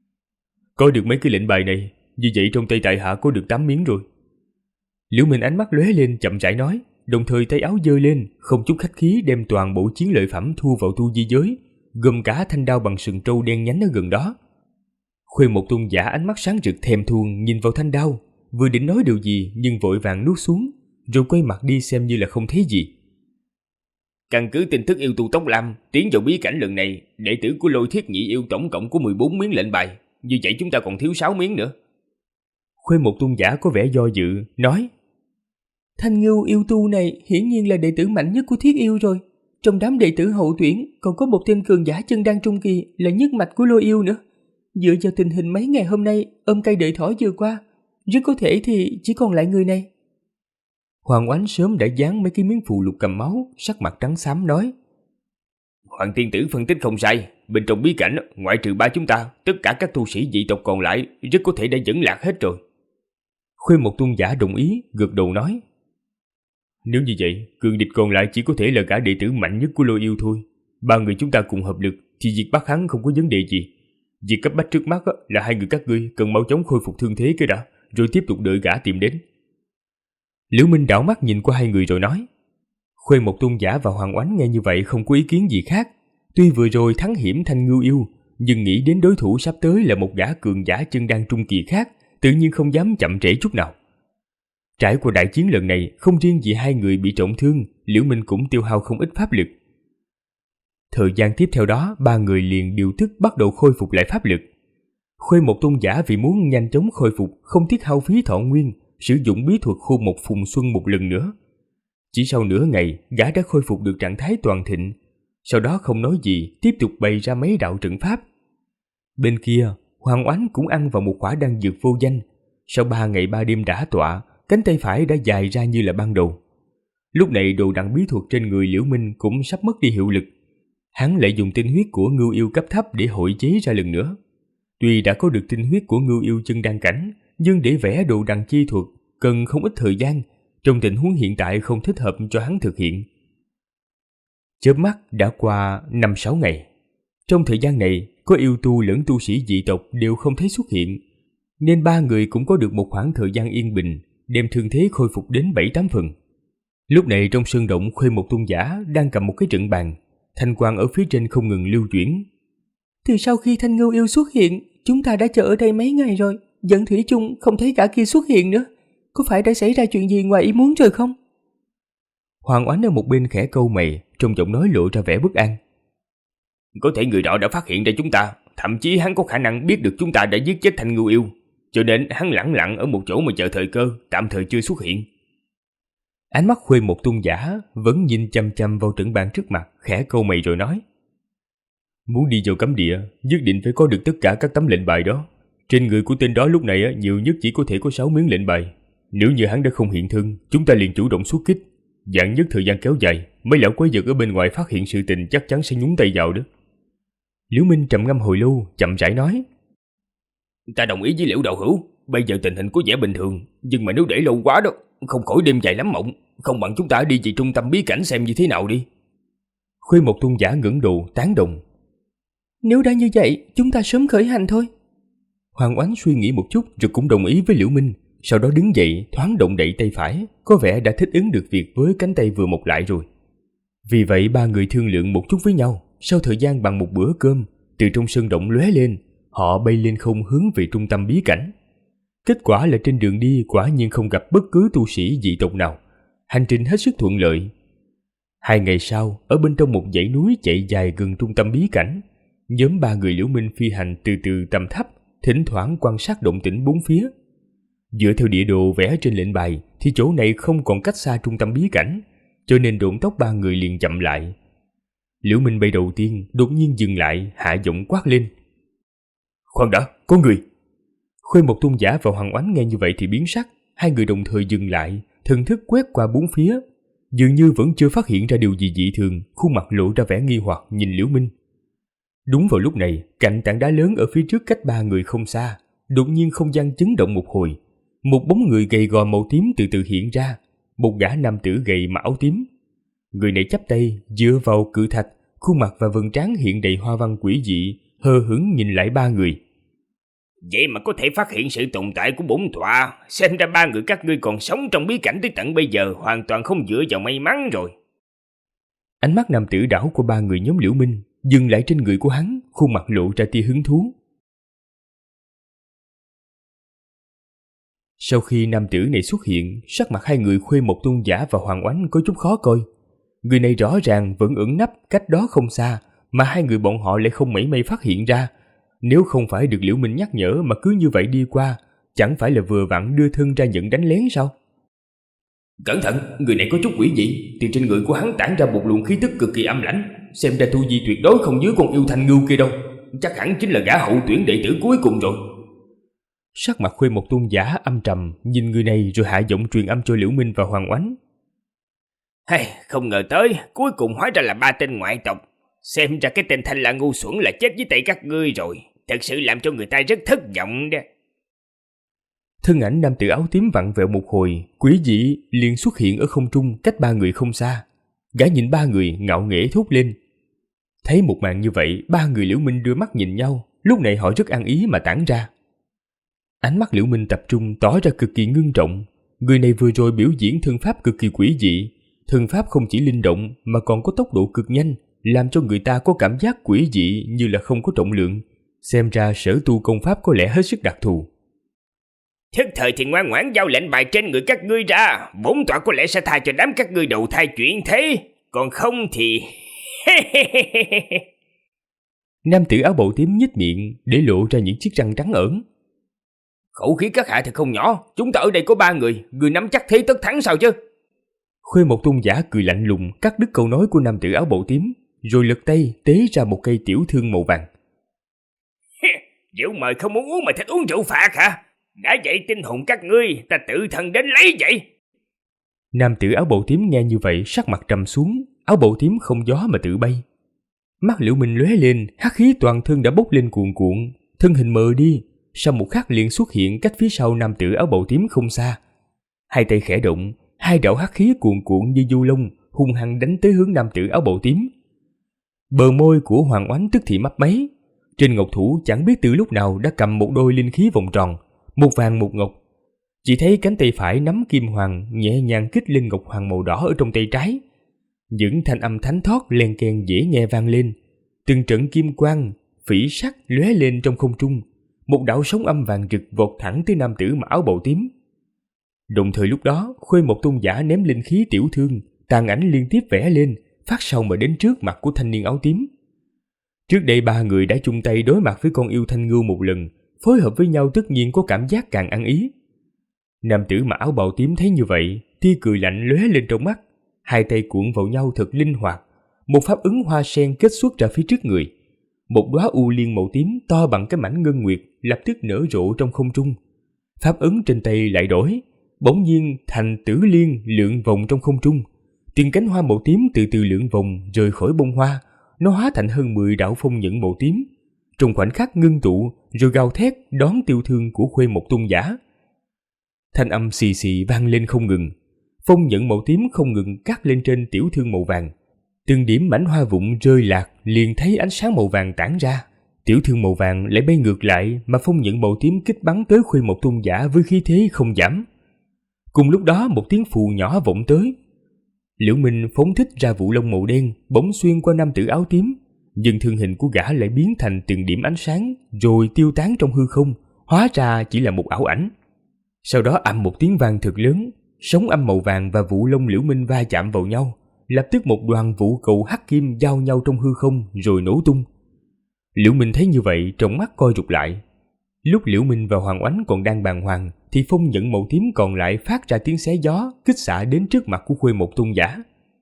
Có được mấy cái lệnh bài này, như vậy trong tay tại hạ có được 8 miếng rồi. Liễu Minh ánh mắt lóe lên chậm rãi nói, đồng thời tay áo giơ lên, không chút khách khí đem toàn bộ chiến lợi phẩm thu vào tu di giới, gồm cả thanh đao bằng sừng trâu đen nhánh ở gần đó. Khuê Một Tôn giả ánh mắt sáng rực thèm thuồng nhìn vào thanh đao, vừa định nói điều gì nhưng vội vàng nuốt xuống, rồi quay mặt đi xem như là không thấy gì. Căn cứ tin tức yêu tu Tóc Lam tiến vào bí cảnh lần này, đệ tử của Lôi Thiết Nhị Yêu tổng cộng có 14 miếng lệnh bài, như vậy chúng ta còn thiếu 6 miếng nữa. Khuê Một Tôn giả có vẻ do dự, nói: Thanh Ngưu yêu tu này hiển nhiên là đệ tử mạnh nhất của Thiết Yêu rồi. Trong đám đệ tử hậu tuyển còn có một tên cường giả chân đan trung kỳ là nhất mạch của Lôi Yêu nữa. Dựa vào tình hình mấy ngày hôm nay ôm cây đợi thỏ vừa qua, rất có thể thì chỉ còn lại người này. Hoàng Oánh sớm đã dán mấy cái miếng phù lục cầm máu, sắc mặt trắng xám nói: Hoàng tiên tử phân tích không sai, bên trong bí cảnh ngoại trừ 3 chúng ta, tất cả các tu sĩ dị tộc còn lại rất có thể đã dẫn lạc hết rồi. Khuê Một Tôn giả đồng ý, gật đầu nói: Nếu như vậy, cường địch còn lại chỉ có thể là cả đệ tử mạnh nhất của Lôi Yêu thôi. 3 người chúng ta cùng hợp lực thì việc bắt hắn không có vấn đề gì. Việc cấp bách trước mắt là 2 người các ngươi cần mau chóng khôi phục thương thế cái đã, rồi tiếp tục đợi gã tìm đến. Liễu Minh đảo mắt nhìn qua 2 người rồi nói. Khuê Một Tôn giả và Hoàng Oánh nghe như vậy không có ý kiến gì khác. Tuy vừa rồi thắng hiểm Thanh Ngưu Yêu, nhưng nghĩ đến đối thủ sắp tới là một gã cường giả chân đan trung kỳ khác, tự nhiên không dám chậm trễ chút nào. Trải qua đại chiến lần này, không riêng vì 2 người bị trọng thương, Liễu Minh cũng tiêu hao không ít pháp lực. Thời gian tiếp theo đó, 3 người liền điều tức bắt đầu khôi phục lại pháp lực. Khuê Một Tôn giả vì muốn nhanh chóng khôi phục, không tiếc hao phí thọ nguyên, sử dụng bí thuật khô một phùng xuân một lần nữa. Chỉ sau nửa ngày, gã đã khôi phục được trạng thái toàn thịnh. Sau đó không nói gì, tiếp tục bày ra mấy đạo trận pháp. Bên kia, Hoàng Oánh cũng ăn vào một quả đan dược vô danh. Sau 3 ngày 3 đêm đả tọa, cánh tay phải đã dài ra như là ban đầu. Lúc này đồ đằng bí thuật trên người Liễu Minh cũng sắp mất đi hiệu lực. Hắn lại dùng tinh huyết của Ngưu Yêu cấp thấp để hội chế ra lần nữa. Tuy đã có được tinh huyết của Ngưu Yêu chân đan cảnh, nhưng để vẽ đồ đằng chi thuật cần không ít thời gian, trong tình huống hiện tại không thích hợp cho hắn thực hiện. Chớp mắt đã qua 5-6 ngày. Trong thời gian này, có yêu tu lẫn tu sĩ dị tộc đều không thấy xuất hiện, nên 3 người cũng có được một khoảng thời gian yên bình, đem thương thế khôi phục đến 7-8 phần. Lúc này trong sơn động, Khuê Một Tôn giả đang cầm một cái trận bàn, thanh quang ở phía trên không ngừng lưu chuyển. Từ sau khi Thanh Ngưu Yêu xuất hiện, chúng ta đã chờ ở đây mấy ngày rồi, vẫn thủy chung không thấy cả kia xuất hiện nữa. Có phải đã xảy ra chuyện gì ngoài ý muốn rồi không? Hoàng Oánh ở một bên khẽ cau mày, trong giọng nói lộ ra vẻ bất an. Có thể người đó đã phát hiện ra chúng ta, thậm chí hắn có khả năng biết được chúng ta đã giết chết Thanh Ngưu Yêu, cho nên hắn lẳng lặng ở một chỗ mà chờ thời cơ, tạm thời chưa xuất hiện. Ánh mắt Khuê Một Tôn giả vẫn nhìn chăm chăm vào trận bàn trước mặt, khẽ cau mày rồi nói. Muốn đi vào cấm địa, nhất định phải có được tất cả các tấm lệnh bài đó. Trên người của tên đó lúc này nhiều nhất chỉ có thể có 6 miếng lệnh bài. Nếu như hắn đã không hiện thân, chúng ta liền chủ động xuất kích. Vạn nhất thời gian kéo dài, mấy lão quái vật ở bên ngoài phát hiện sự tình chắc chắn sẽ nhúng tay vào đó. Liễu Minh trầm ngâm hồi lâu, chậm rãi nói. Ta đồng ý với Liễu đạo hữu, bây giờ tình hình có vẻ bình thường, nhưng mà nếu để lâu quá đó, không khỏi đêm dài lắm mộng, không bằng chúng ta đi về trung tâm bí cảnh xem như thế nào đi. Khuê Một Tôn giả ngẩng đầu tán đồng. Nếu đã như vậy, chúng ta sớm khởi hành thôi. Hoàng Oánh suy nghĩ một chút rồi cũng đồng ý với Liễu Minh, sau đó đứng dậy thoáng động đậy tay phải, có vẻ đã thích ứng được việc với cánh tay vừa mọc lại rồi. Vì vậy 3 người thương lượng một chút với nhau, sau thời gian bằng một bữa cơm, từ trong sơn động lóe lên, họ bay lên không hướng về trung tâm bí cảnh. Kết quả là trên đường đi quả nhiên không gặp bất cứ tu sĩ dị tộc nào, hành trình hết sức thuận lợi. 2 ngày sau, ở bên trong một dãy núi chạy dài gần trung tâm bí cảnh, nhóm 3 người Liễu Minh phi hành từ từ tầm thấp, thỉnh thoảng quan sát động tĩnh bốn phía. Dựa theo địa đồ vẽ trên lệnh bài thì chỗ này không còn cách xa trung tâm bí cảnh, cho nên độn tóc ba người liền chậm lại. Liễu Minh bay đầu tiên đột nhiên dừng lại, hạ giọng quát lên: "Khoan đã, có người!" Khuê Mộc Tôn Giả và Hoàng Oánh nghe như vậy thì biến sắc, hai người đồng thời dừng lại, thần thức quét qua bốn phía, dường như vẫn chưa phát hiện ra điều gì dị thường, khuôn mặt lộ ra vẻ nghi hoặc nhìn Liễu Minh. Đúng vào lúc này, cạnh tảng đá lớn ở phía trước cách ba người không xa, đột nhiên không gian chấn động một hồi, một bóng người gầy gò màu tím từ từ hiện ra, một gã nam tử gầy mà áo tím. Người này chắp tay dựa vào cự thạch, khuôn mặt và vầng trán hiện đầy hoa văn quỷ dị, hờ hững nhìn lại ba người. Vậy mà có thể phát hiện sự tồn tại của bổn tọa, xem ra ba người các ngươi còn sống trong bí cảnh tới tận bây giờ hoàn toàn không dựa vào may mắn rồi. Ánh mắt nam tử đảo của ba người nhóm Liễu Minh dừng lại trên người của hắn, khuôn mặt lộ ra tia hứng thú. Sau khi nam tử này xuất hiện, sắc mặt hai người Khuê Mộc Tôn Giả và Hoàng Oánh có chút khó coi. Người này rõ ràng vẫn ẩn nấp cách đó không xa, mà hai người bọn họ lại không mảy may phát hiện ra. Nếu không phải được Liễu Minh nhắc nhở mà cứ như vậy đi qua, chẳng phải là vừa vặn đưa thân ra nhận đánh lén sao? Cẩn thận, người này có chút quỷ dị, từ trên người của hắn tản ra một luồng khí tức cực kỳ âm lãnh, xem ra tu vi tuyệt đối không dưới con yêu thanh ngưu kia đâu, chắc hẳn chính là gã hậu tuyển đệ tử cuối cùng rồi. Sắc mặt Khuê Mộc Tôn Giả âm trầm, nhìn người này rồi hạ giọng truyền âm cho Liễu Minh và Hoàng Oánh. Hay, không ngờ tới, cuối cùng hóa ra là ba tên ngoại tộc. Xem ra cái tên Thanh La ngu xuẩn là chết dưới tay các ngươi rồi, thật sự làm cho người ta rất thất vọng đó. Thân ảnh nam tử áo tím vặn vẹo một hồi, quỷ dị liền xuất hiện ở không trung cách ba người không xa. Gã nhìn ba người ngạo nghễ thốt lên. Thấy một màn như vậy, ba người Liễu Minh đưa mắt nhìn nhau, lúc này họ rất ăn ý mà tản ra. Ánh mắt Liễu Minh tập trung tỏ ra cực kỳ ngưng trọng. Người này vừa rồi biểu diễn thân pháp cực kỳ quỷ dị, thân pháp không chỉ linh động mà còn có tốc độ cực nhanh, làm cho người ta có cảm giác quỷ dị như là không có trọng lượng. Xem ra sở tu công pháp có lẽ hết sức đặc thù. Thức thời thì ngoan ngoãn giao lệnh bài trên người các ngươi ra, bổn tọa có lẽ sẽ tha cho đám các ngươi đầu thai chuyển thế, còn không thì... Nam tử áo bào tím nhếch miệng để lộ ra những chiếc răng trắng ẩn. Khẩu khí các hạ thật không nhỏ, chúng ta ở đây có ba người nắm chắc thế tất thắng sao chứ? Khuê Mộc Tôn Giả cười lạnh lùng cắt đứt câu nói của nam tử áo bào tím, rồi lật tay tế ra một cây tiểu thương màu vàng. Rượu mời không muốn uống mà thích uống rượu phạt hả? Đã vậy tinh hồn các ngươi, ta tự thân đến lấy vậy. Nam tử áo bào tím nghe như vậy sắc mặt trầm xuống, áo bào tím không gió mà tự bay. Mắt Liễu Minh lóe lên, hắc khí toàn thân đã bốc lên cuồn cuộn, thân hình mờ đi, sau một khắc liền xuất hiện cách phía sau nam tử áo bào tím không xa. Hai tay khẽ động, hai đạo hắc khí cuồn cuộn như du long hung hăng đánh tới hướng nam tử áo bào tím. Bờ môi của Hoàng Oánh tức thì mấp máy, trên ngọc thủ chẳng biết từ lúc nào đã cầm một đôi linh khí vòng tròn, một vàng một ngọc. Chỉ thấy cánh tay phải nắm kim hoàng nhẹ nhàng kích lên ngọc hoàng màu đỏ ở trong tay trái. Những thanh âm thánh thót len keng dễ nghe vang lên, từng trận kim quang phỉ sắc lóe lên trong không trung, một đạo sóng âm vàng rực vọt thẳng tới nam tử mặc áo bào tím. Đồng thời lúc đó, Khuê Mộc Tôn Giả ném linh khí tiểu thương, tàn ảnh liên tiếp vẽ lên, phát sau mà đến trước mặt của thanh niên áo tím. Trước đây ba người đã chung tay đối mặt với con yêu thanh ngưu một lần, phối hợp với nhau tất nhiên có cảm giác càng ăn ý. Nam tử mặc áo bào tím thấy như vậy, tia cười lạnh lóe lên trong mắt, hai tay cuộn vào nhau thật linh hoạt, một pháp ứng hoa sen kết xuất ra phía trước người. Một đóa u liên màu tím to bằng cái mảnh ngân nguyệt lập tức nở rộ trong không trung. Pháp ấn trên tay lại đổi, bỗng nhiên thành tử liên lượn vòng trong không trung. Từng cánh hoa màu tím từ từ lượn vòng rời khỏi bông hoa, nó hóa thành hơn 10 đạo phong nhẫn màu tím, trong khoảnh khắc ngưng tụ rồi gào thét đón tiêu thương của Khuê Mộc Tôn Giả. Thanh âm xì xì vang lên không ngừng, phong nhẫn màu tím không ngừng cắt lên trên tiểu thương màu vàng. Từng điểm mảnh hoa vụn rơi lạc liền thấy ánh sáng màu vàng tản ra, tiểu thương màu vàng lại bay ngược lại mà phong nhẫn màu tím kích bắn tới Khuê Mộc Tôn Giả với khí thế không giảm. Cùng lúc đó một tiếng phù nhỏ vọng tới. Liễu Minh phóng thích ra vụ lông màu đen bỗng xuyên qua nam tử áo tím, nhưng thân hình của gã lại biến thành từng điểm ánh sáng rồi tiêu tán trong hư không, hóa ra chỉ là một ảo ảnh. Sau đó ầm một tiếng vang thật lớn, sóng âm màu vàng và vụ lông Liễu Minh va chạm vào nhau, lập tức một đoàn vũ cầu hắc kim giao nhau trong hư không rồi nổ tung. Liễu Minh thấy như vậy trong mắt coi rụt lại. Lúc Liễu Minh và Hoàng Oánh còn đang bàng hoàng thì phong nhẫn màu tím còn lại phát ra tiếng xé gió kích xạ đến trước mặt của Khuê Mộc Tôn Giả.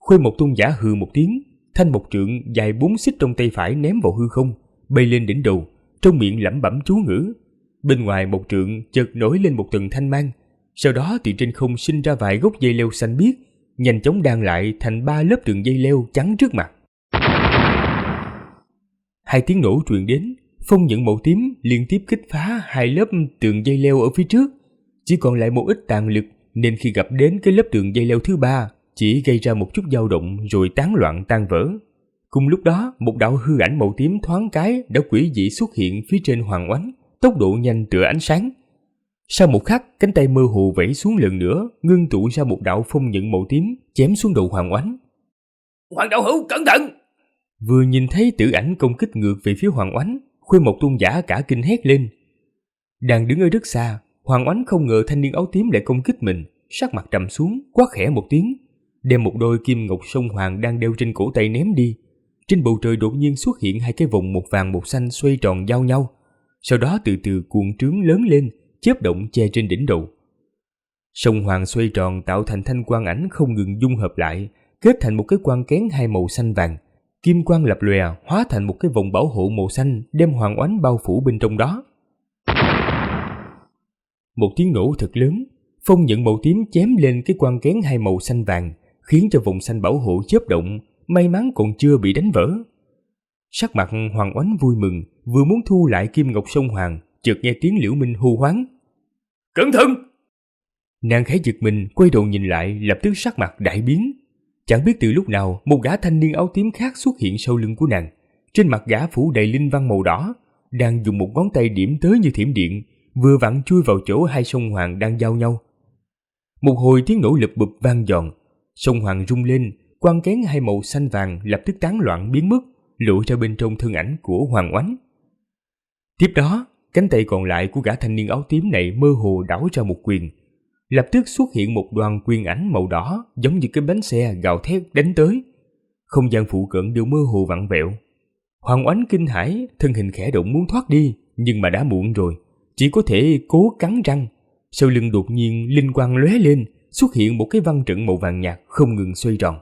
Khuê Mộc Tôn giả hừ một tiếng, thanh mộc trượng dài 4 xích trong tay phải ném vào hư không, bay lên đỉnh đầu, trong miệng lẩm bẩm chú ngữ. Bên ngoài mộc trượng chợt nổi lên một tầng thanh mang, sau đó từ trên không sinh ra vài gốc dây leo xanh biếc, nhanh chóng đan lại thành 3 lớp tường dây leo chắn trước mặt. 2 tiếng nổ truyền đến, phong nhận màu tím liên tiếp kích phá 2 lớp tường dây leo ở phía trước, chỉ còn lại một ít tàn lực, nên khi gặp đến cái lớp tường dây leo thứ 3, chỉ gây ra một chút dao động rồi tán loạn tan vỡ. Cùng lúc đó, một đạo hư ảnh màu tím thoáng cái đã quỷ dị xuất hiện phía trên Hoàng Oánh, tốc độ nhanh tựa ánh sáng. Sau một khắc, cánh tay mơ hồ vẫy xuống lần nữa, ngưng tụ ra một đạo phong nhận màu tím chém xuống đầu Hoàng Oánh. Hoàng đạo hữu, cẩn thận! Vừa nhìn thấy tử ảnh công kích ngược về phía Hoàng Oánh, Khuê Mộc Tôn giả cả kinh hét lên. Đang đứng ở rất xa, Hoàng Oánh không ngờ thanh niên áo tím lại công kích mình, sắc mặt trầm xuống, quát khẽ một tiếng, đem một đôi kim ngọc sông hoàng đang đeo trên cổ tay ném đi. Trên bầu trời đột nhiên xuất hiện 2 cái vòng một vàng một xanh xoay tròn giao nhau, sau đó từ từ cuộn trướng lớn lên, chớp động che trên đỉnh đầu. Sông hoàng xoay tròn tạo thành thanh quang ảnh không ngừng dung hợp lại, kết thành một cái quang kén 2 màu xanh vàng. Kim quang lập lòe hóa thành một cái vòng bảo hộ màu xanh đem Hoàng Oánh bao phủ bên trong đó. Một tiếng nổ thật lớn, phong nhận màu tím chém lên cái quang kén 2 màu xanh vàng, khiến cho vòng xanh bảo hộ chớp động, may mắn còn chưa bị đánh vỡ. Sắc mặt Hoàng Oánh vui mừng, vừa muốn thu lại kim ngọc sông hoàng, chợt nghe tiếng Liễu Minh hô hoáng. Cẩn thận! Nàng khẽ giật mình, quay đầu nhìn lại, lập tức sắc mặt đại biến. Chẳng biết từ lúc nào, một gã thanh niên áo tím khác xuất hiện sau lưng của nàng. Trên mặt gã phủ đầy linh văn màu đỏ, đang dùng một ngón tay điểm tới như thiểm điện, vừa vặn chui vào chỗ 2 sông hoàng đang giao nhau. Một hồi tiếng nổ lụp bụp vang dọn, sông hoàng rung lên, quang kén 2 màu xanh vàng lập tức tán loạn biến mất, lộ ra bên trong thân ảnh của Hoàng Oánh. Tiếp đó, cánh tay còn lại của gã thanh niên áo tím này mơ hồ đảo ra một quyền. Lập tức xuất hiện một đoàn quyền ảnh màu đỏ giống như cái bánh xe gào thét đánh tới. Không gian phụ cận đều mơ hồ vặn vẹo. Hoàng Oánh kinh hãi, thân hình khẽ động muốn thoát đi, nhưng mà đã muộn rồi, chỉ có thể cố cắn răng. Sau lưng đột nhiên linh quang lóe lên, xuất hiện một cái văn trận màu vàng nhạt không ngừng xoay tròn.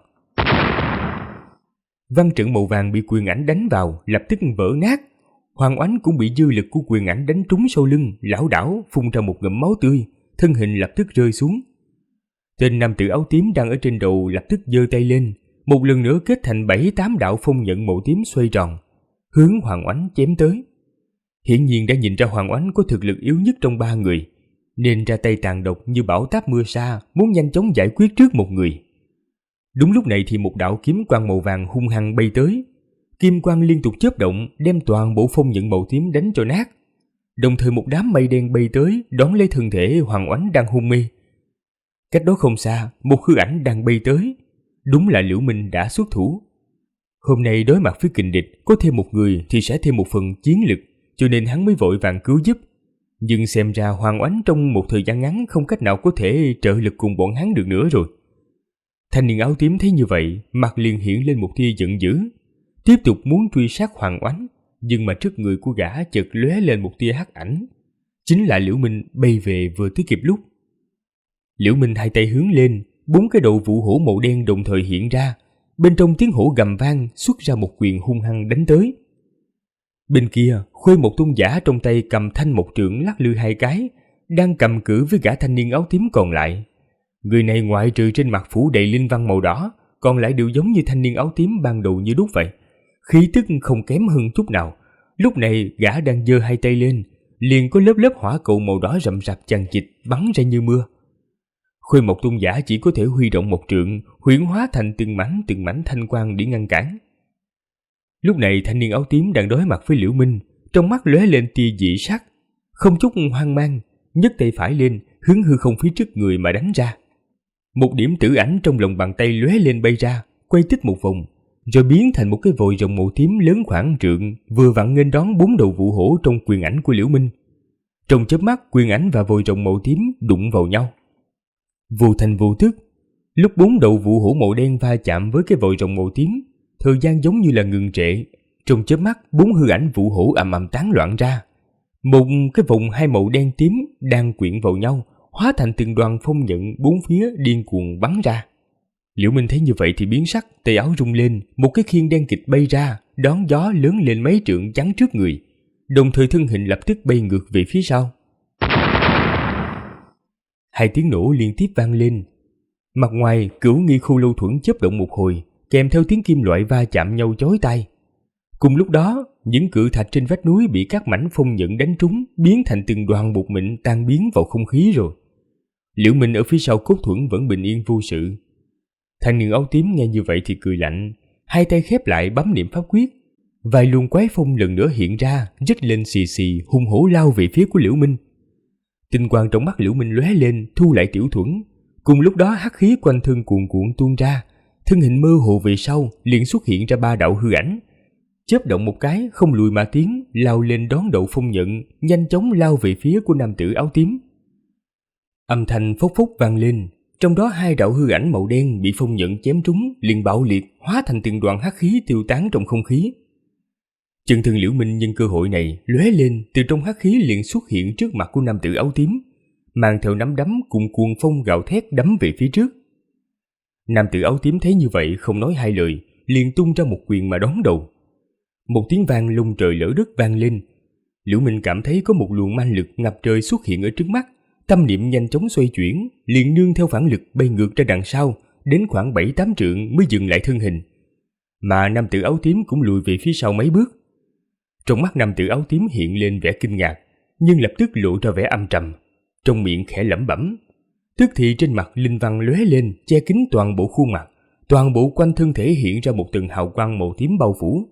Văn trận màu vàng bị quyền ảnh đánh vào, lập tức vỡ nát. Hoàng Oánh cũng bị dư lực của quyền ảnh đánh trúng sau lưng, lảo đảo phun ra một ngụm máu tươi, thân hình lập tức rơi xuống. Tên nam tử áo tím đang ở trên đầu lập tức giơ tay lên, một lần nữa kết thành 7-8 đạo phong nhận màu tím xoay tròn, hướng Hoàng Oánh chém tới. Hiển nhiên đã nhìn ra Hoàng Oánh có thực lực yếu nhất trong 3 người, nên ra tay tàn độc như bão táp mưa sa, muốn nhanh chóng giải quyết trước một người. Đúng lúc này thì một đạo kiếm quang màu vàng hung hăng bay tới, kim quang liên tục chớp động, đem toàn bộ phong nhận màu tím đánh cho nát. Đồng thời một đám mây đen bay tới đón lấy thân thể Hoàng Oánh đang hôn mê. Cách đó không xa, một hư ảnh đang bay tới, đúng là Liễu Minh đã xuất thủ. Hôm nay đối mặt với kình địch, có thêm một người thì sẽ thêm một phần chiến lực, cho nên hắn mới vội vàng cứu giúp. Nhưng xem ra Hoàng Oánh trong một thời gian ngắn không cách nào có thể trợ lực cùng bọn hắn được nữa rồi. Thanh niên áo tím thấy như vậy, mặt liền hiện lên một tia giận dữ, tiếp tục muốn truy sát Hoàng Oánh, nhưng mà trước người của gã chợt lóe lên một tia hắc ảnh, chính là Liễu Minh bay về vừa tới kịp lúc. Liễu Minh 2 tay hướng lên, 4 cái đầu vũ hổ màu đen đồng thời hiện ra, bên trong tiếng hổ gầm vang xuất ra một quyền hung hăng đánh tới. Bên kia, Khuê Mộc Tôn giả trong tay cầm thanh mộc trượng lắc lư 2 cái, đang cầm cự với gã thanh niên áo tím còn lại. Người này ngoại trừ trên mặt phủ đầy linh văn màu đỏ, còn lại đều giống như thanh niên áo tím ban đầu như đúc vậy, khí tức không kém hơn chút nào. Lúc này gã đang giơ 2 tay lên, liền có lớp lớp hỏa cầu màu đỏ rậm rạp chằng chịt bắn ra như mưa. Khuê Mộc Tôn giả chỉ có thể huy động một trượng, huyễn hóa thành từng mảnh thanh quang để ngăn cản. Lúc này thanh niên áo tím đang đối mặt với Liễu Minh, trong mắt lóe lên tia dị sắc, không chút hoang mang, nhấc tay phải lên, hướng hư không phía trước người mà đánh ra. Một điểm tử ảnh trong lòng bàn tay lóe lên bay ra, quay tích một vòng, rồi biến thành một cái vòi rồng màu tím lớn khoảng trượng, vừa vặn nghênh đón 4 đầu vũ hổ trong quyền ảnh của Liễu Minh. Trong chớp mắt, quyền ảnh và vòi rồng màu tím đụng vào nhau. Vô thành vô tức, lúc 4 đầu vũ hổ màu đen va chạm với cái vòi rồng màu tím, thời gian giống như là ngừng trệ. Trong chớp mắt, 4 hư ảnh vũ hổ ầm ầm tán loạn ra. Một cái vòng 2 màu đen tím đang quyện vào nhau, hóa thành từng đoàn phong nhận 4 phía điên cuồng bắn ra. Liễu Minh thấy như vậy thì biến sắc, tay áo rung lên, một cái khiên đen kịt bay ra, đón gió lớn lên mấy trượng chắn trước người, đồng thời thân hình lập tức bay ngược về phía sau. Hai tiếng nổ liên tiếp vang lên. Mặt ngoài, Cửu Nghi Khô Lâu Thuẫn chớp động một hồi, kèm theo tiếng kim loại va chạm nhau chói tai. Cùng lúc đó, những cự thạch trên vách núi bị các mảnh phong nhận đánh trúng, biến thành từng đoàn bột mịn tan biến vào không khí rồi. Liễu Minh ở phía sau Cốt Thuẫn vẫn bình yên vô sự. Thanh niên áo tím nghe như vậy thì cười lạnh, hai tay khép lại bấm niệm pháp quyết. Vài luồng quái phong lần nữa hiện ra, rít lên xì xì, hung hổ lao về phía của Liễu Minh. Tinh quang trong mắt Liễu Minh lóe lên, thu lại tiểu thuẫn. Cùng lúc đó hắc khí quanh thân cuồn cuộn tuôn ra, thân hình mơ hồ về sau liền xuất hiện ra 3 đạo hư ảnh. Chớp động một cái, không lùi mà tiến, lao lên đón đậu phong nhận, nhanh chóng lao về phía của nam tử áo tím. Âm thanh phốc phốc vang lên, trong đó 2 đạo hư ảnh màu đen bị phong nhận chém trúng, liền bạo liệt, hóa thành từng đoàn hắc khí tiêu tán trong không khí. Chân thân Liễu Minh nhân cơ hội này lóe lên, từ trong hắc khí liền xuất hiện trước mặt của nam tử áo tím, mang theo nắm đấm cùng cuồng phong gào thét đấm về phía trước. Nam tử áo tím thấy như vậy không nói hai lời, liền tung ra một quyền mà đón đầu. Một tiếng vang lung trời lỡ đất vang lên. Liễu Minh cảm thấy có một luồng manh lực ngập trời xuất hiện ở trước mắt, tâm niệm nhanh chóng xoay chuyển, liền nương theo phản lực bay ngược ra đằng sau, đến khoảng 7-8 trượng mới dừng lại thân hình. Mà nam tử áo tím cũng lùi về phía sau mấy bước. Trong mắt nam tử áo tím hiện lên vẻ kinh ngạc, nhưng lập tức lộ ra vẻ âm trầm, trong miệng khẽ lẩm bẩm. Tức thì trên mặt linh văn lóe lên, che kín toàn bộ khuôn mặt, toàn bộ quanh thân thể hiện ra một tầng hào quang màu tím bao phủ.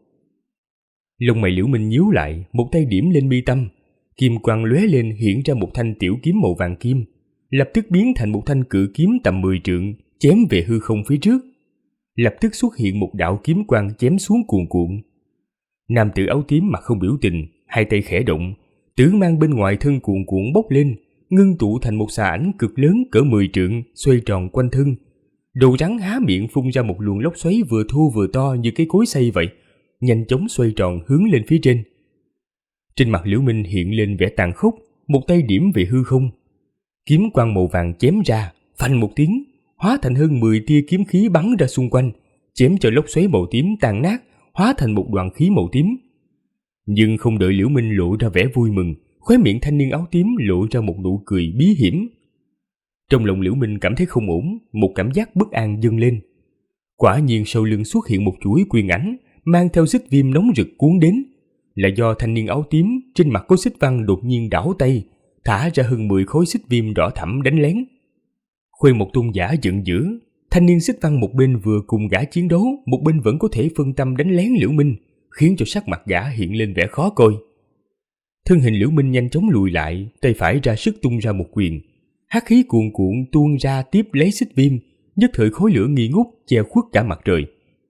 Lông mày Liễu Minh nhíu lại, một tay điểm lên mi tâm, kim quang lóe lên hiện ra một thanh tiểu kiếm màu vàng kim, lập tức biến thành một thanh cự kiếm tầm 10 trượng, chém về hư không phía trước. Lập tức xuất hiện một đạo kiếm quang chém xuống cuồn cuộn. Nam tử áo tím mặt không biểu tình, hai tay khẽ động, tử mang bên ngoài thân cuồn cuộn bốc lên, ngưng tụ thành một xà ảnh cực lớn cỡ 10 trượng, xoay tròn quanh thân. Đầu rắn há miệng phun ra một luồng lốc xoáy vừa thô vừa to như cái cối xay vậy, nhanh chóng xoay tròn hướng lên phía trên. Trên mặt Liễu Minh hiện lên vẻ tàn khốc, một tay điểm về hư không. Kiếm quang màu vàng chém ra, phanh một tiếng, hóa thành hơn 10 tia kiếm khí bắn ra xung quanh, chém cho lốc xoáy màu tím tan nát, hóa thành một đoàn khí màu tím. Nhưng không đợi Liễu Minh lộ ra vẻ vui mừng, khóe miệng thanh niên áo tím lộ ra một nụ cười bí hiểm. Trong lòng Liễu Minh cảm thấy không ổn, một cảm giác bất an dâng lên. Quả nhiên sau lưng xuất hiện một chuỗi quyền ảnh, mang theo xích viêm nóng rực cuốn đến, là do thanh niên áo tím trên mặt có xích văn đột nhiên đảo tay, thả ra hơn 10 khối xích viêm đỏ thẫm đánh lén. Khuê một tôn giả giận dữ, thanh niên xích văn một bên vừa cùng gã chiến đấu, một bên vẫn có thể phân tâm đánh lén Liễu Minh, khiến cho sắc mặt gã hiện lên vẻ khó coi. Thân hình Liễu Minh nhanh chóng lùi lại, tay phải ra sức tung ra một quyền, hắc khí cuồn cuộn tuôn ra tiếp lấy xích viêm, nhất thời khối lửa nghi ngút che khuất cả mặt trời.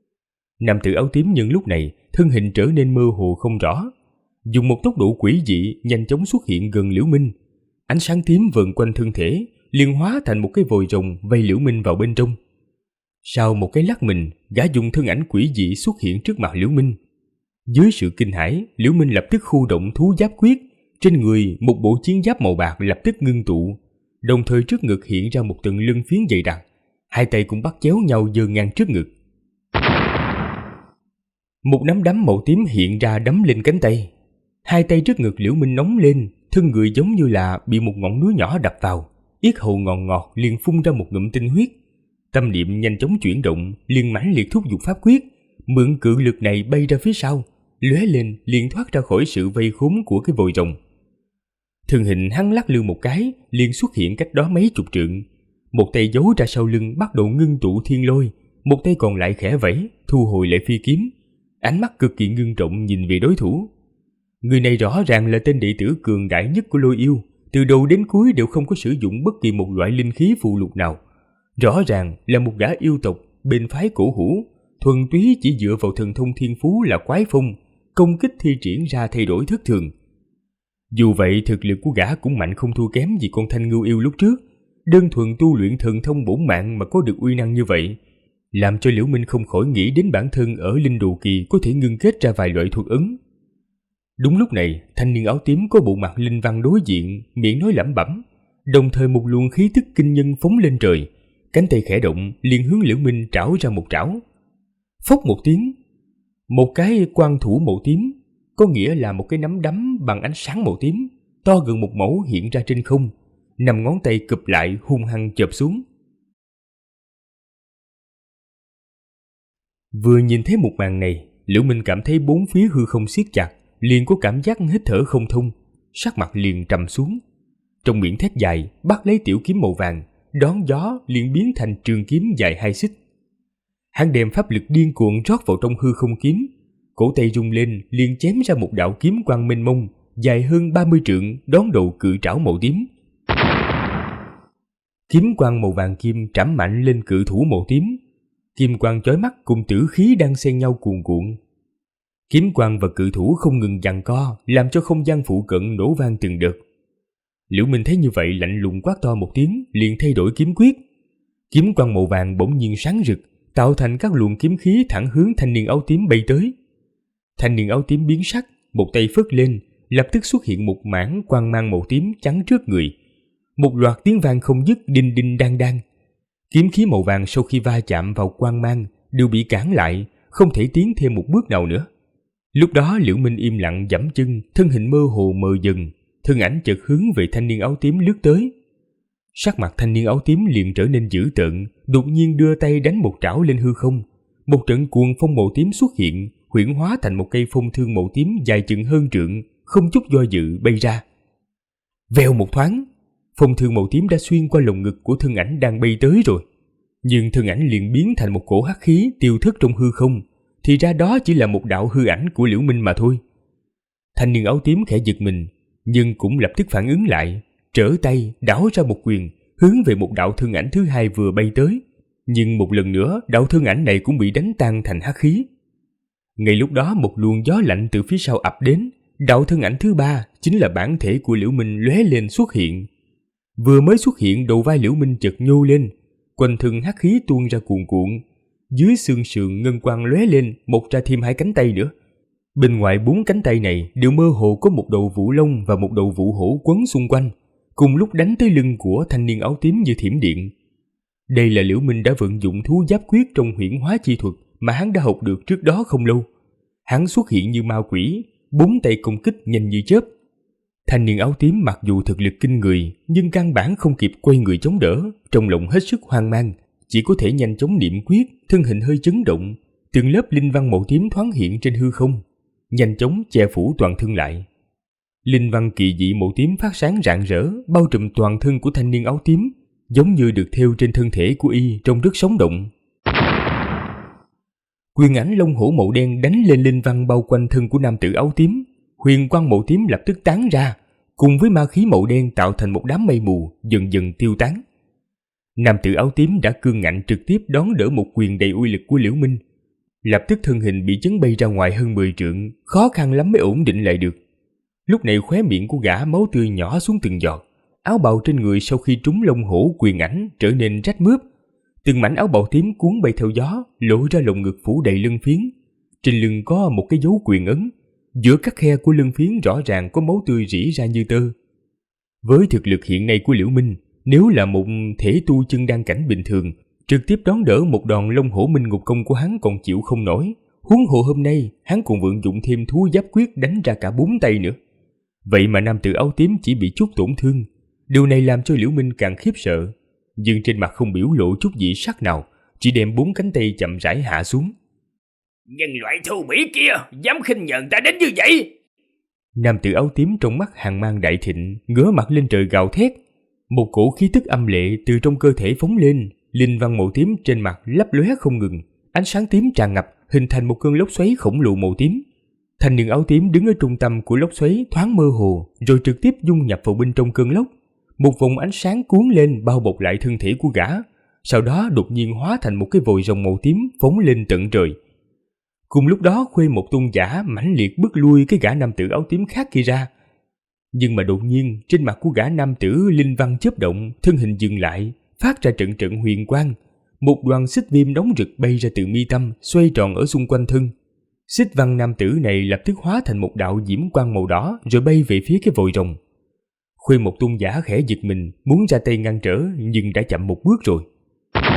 Nam tử áo tím nhân lúc này thân hình trở nên mơ hồ không rõ, dùng một tốc độ quỷ dị nhanh chóng xuất hiện gần Liễu Minh. Ánh sáng tím vần quanh thân thể, liền hóa thành một cái vòi rồng vây Liễu Minh vào bên trong. Sau một cái lắc mình, gã dùng thân ảnh quỷ dị xuất hiện trước mặt Liễu Minh. Dưới sự kinh hãi, Liễu Minh lập tức khu động thú giáp quyết, trên người một bộ chiến giáp màu bạc lập tức ngưng tụ, đồng thời trước ngực hiện ra một tầng lưng phiến dày đặc, hai tay cũng bắt chéo nhau giơ ngang trước ngực. Một nắm đấm màu tím hiện ra đấm lên cánh tay. Hai tay trước ngực Liễu Minh nóng lên, thân người giống như là bị một ngọn núi nhỏ đập vào, yết hầu ngọt ngọt liền phun ra một ngụm tinh huyết. Tâm niệm nhanh chóng chuyển động, liền mãnh liệt thúc giục pháp quyết, mượn cự lực này bay ra phía sau, lóe lên liền thoát ra khỏi sự vây khốn của cái vòi rồng. Thân hình hắn lắc lư một cái, liền xuất hiện cách đó mấy chục trượng. Một tay giấu ra sau lưng bắt đầu ngưng tụ thiên lôi, một tay còn lại khẽ vẫy, thu hồi lại phi kiếm. Ánh mắt cực kỳ ngưng trọng nhìn về đối thủ. Người này rõ ràng là tên đệ tử cường đại nhất của Lôi Yêu, từ đầu đến cuối đều không có sử dụng bất kỳ một loại linh khí phụ lục nào. Rõ ràng là một gã yêu tộc bên phái Cổ Hủ, thuần túy chỉ dựa vào thần thông thiên phú là quái phong, công kích thi triển ra thay đổi thất thường. Dù vậy thực lực của gã cũng mạnh không thua kém gì con Thanh Ngưu Yêu lúc trước, đơn thuần tu luyện thần thông bổn mạng mà có được uy năng như vậy, làm cho Liễu Minh không khỏi nghĩ đến bản thân ở linh đồ kỳ có thể ngưng kết ra vài loại thuật ấn. Đúng lúc này, thanh niên áo tím có bộ mặt linh văn đối diện, miệng nói lẩm bẩm, đồng thời một luồng khí tức kinh nhân phóng lên trời, cánh tay khẽ động liền hướng Liễu Minh trảo ra một trảo. Phốc một tiếng, một cái quang thủ màu tím, có nghĩa là một cái nắm đấm bằng ánh sáng màu tím, to gần một mẫu hiện ra trên không, 5 ngón tay cụp lại hung hăng chộp xuống. Vừa nhìn thấy một màn này, Liễu Minh cảm thấy bốn phía hư không siết chặt, liền có cảm giác hít thở không thông, sắc mặt liền trầm xuống. Trong miệng thét dài, bắt lấy tiểu kiếm màu vàng, đón gió liền biến thành trường kiếm dài 2 xích. Hắn đem pháp lực điên cuồng rót vào trong hư không kiếm, cổ tay rung lên liền chém ra một đạo kiếm quang mênh mông, dài hơn 30 trượng, đón đầu cự trảo màu tím. Kiếm quang màu vàng kim trảm mạnh lên cự thủ màu tím, kim quang chói mắt cùng tử khí đang xen nhau cuồn cuộn. Kiếm quang và cự thủ không ngừng giằng co, làm cho không gian phụ cận nổ vang từng đợt. Liễu Minh thấy như vậy lạnh lùng quát to một tiếng, liền thay đổi kiếm quyết. Kiếm quang màu vàng bỗng nhiên sáng rực, tạo thành các luồng kiếm khí thẳng hướng thanh niên áo tím bay tới. Thanh niên áo tím biến sắc, một tay phất lên, lập tức xuất hiện một mảng quang mang màu tím chắn trước người. Một loạt tiếng vang không dứt đinh đinh đang đang. Kiếm khí màu vàng sau khi va chạm vào quang mang đều bị cản lại, không thể tiến thêm một bước nào nữa. Lúc đó Liễu Minh im lặng giẫm chân, thân hình mơ hồ mờ dần, thân ảnh chợt hướng về thanh niên áo tím lướt tới. Sắc mặt thanh niên áo tím liền trở nên dữ tợn, đột nhiên đưa tay đánh một trảo lên hư không. Một trận cuồng phong màu tím xuất hiện, huyễn hóa thành một cây phong thương màu tím dài chừng hơn trượng, không chút do dự bay ra. Vèo một thoáng, phong thương màu tím đã xuyên qua lồng ngực của thân ảnh đang bay tới rồi. Nhưng thân ảnh liền biến thành một cổ hắc khí tiêu thất trong hư không, thì ra đó chỉ là một đạo hư ảnh của Liễu Minh mà thôi. Thanh niên áo tím khẽ giật mình, nhưng cũng lập tức phản ứng lại, trở tay đảo ra một quyền, hướng về một đạo thân ảnh thứ hai vừa bay tới. Nhưng một lần nữa, đạo thân ảnh này cũng bị đánh tan thành hắc khí. Ngay lúc đó một luồng gió lạnh từ phía sau ập đến, đạo thân ảnh thứ ba chính là bản thể của Liễu Minh lóe lên xuất hiện. Vừa mới xuất hiện, đầu vai Liễu Minh chợt nhô lên, quanh thân hắc khí tuôn ra cuồn cuộn, dưới xương sườn ngân quang lóe lên, mọc ra thêm 2 cánh tay nữa. Bên ngoài 4 cánh tay này đều mơ hồ có một đầu vũ long và một đầu vũ hổ quấn xung quanh, cùng lúc đánh tới lưng của thanh niên áo tím như thiểm điện. Đây là Liễu Minh đã vận dụng thú giáp quyết trong huyễn hóa chi thuật mà hắn đã học được trước đó không lâu. Hắn xuất hiện như ma quỷ, 4 tay công kích nhanh như chớp. Thanh niên áo tím mặc dù thực lực kinh người, nhưng căn bản không kịp quay người chống đỡ, trong lòng hết sức hoang mang, chỉ có thể nhanh chóng niệm quyết, thân hình hơi chấn động, từng lớp linh văn màu tím thoáng hiện trên hư không, nhanh chóng che phủ toàn thân lại. Linh văn kỳ dị màu tím phát sáng rạng rỡ, bao trùm toàn thân của thanh niên áo tím, giống như được thêu trên thân thể của y trông rất sống động. Quyền ảnh long hổ màu đen đánh lên linh văn bao quanh thân của nam tử áo tím, huyền quang màu tím lập tức tán ra, cùng với ma khí màu đen tạo thành một đám mây mù dần dần tiêu tán. Nam tử áo tím đã cương ngạnh trực tiếp đón đỡ một quyền đầy uy lực của Liễu Minh, lập tức thân hình bị chấn bay ra ngoài hơn 10 trượng, khó khăn lắm mới ổn định lại được. Lúc này khóe miệng của gã máu tươi nhỏ xuống từng giọt, áo bào trên người sau khi trúng long hổ quyền ảnh trở nên rách mướp, từng mảnh áo bào tím cuốn bay theo gió, lộ ra lồng ngực phủ đầy lưng phiến. Trên lưng có một cái dấu quyền ấn, giữa các khe của lưng phiến rõ ràng có máu tươi rỉ ra như tơ. Với thực lực hiện nay của Liễu Minh, nếu là một thể tu chân đan cảnh bình thường, trực tiếp đón đỡ một đòn long hổ minh ngục công của hắn còn chịu không nổi, huống hồ hôm nay hắn còn vận dụng thêm thú giáp quyết đánh ra cả 4 tay nữa. Vậy mà nam tử áo tím chỉ bị chút tổn thương, điều này làm cho Liễu Minh càng khiếp sợ, nhưng trên mặt không biểu lộ chút dị sắc nào, chỉ đem 4 cánh tay chậm rãi hạ xuống. Nhân loại thô bỉ kia, dám khinh nhờn ta đến như vậy! Nam tử áo tím trong mắt hàn mang đại thịnh, ngửa mặt lên trời gào thét. Một cổ khí tức âm lệ từ trong cơ thể phóng lên, linh văn màu tím trên mặt lấp lóe không ngừng, ánh sáng tím tràn ngập, hình thành một cơn lốc xoáy khổng lồ màu tím. Thanh niên áo tím đứng ở trung tâm của lốc xoáy thoáng mơ hồ, rồi trực tiếp dung nhập vào bên trong cơn lốc. Một vòng ánh sáng cuốn lên bao bọc lại thân thể của gã, sau đó đột nhiên hóa thành một cái vòi rồng màu tím phóng lên tận trời. Cùng lúc đó Khuê Một Tôn giả mãnh liệt bức lui cái gã nam tử áo tím khác kia ra. Nhưng mà đột nhiên trên mặt của gã nam tử linh văn chớp động, thân hình dừng lại, phát ra trận trận huyền quang. Một đoàn xích viêm nóng rực bay ra từ mi tâm, xoay tròn ở xung quanh thân. Xích văn nam tử này lập tức hóa thành một đạo diễm quang màu đỏ rồi bay về phía cái vòi rồng. Khuê Một Tôn giả khẽ giật mình, muốn ra tay ngăn trở nhưng đã chậm một bước rồi.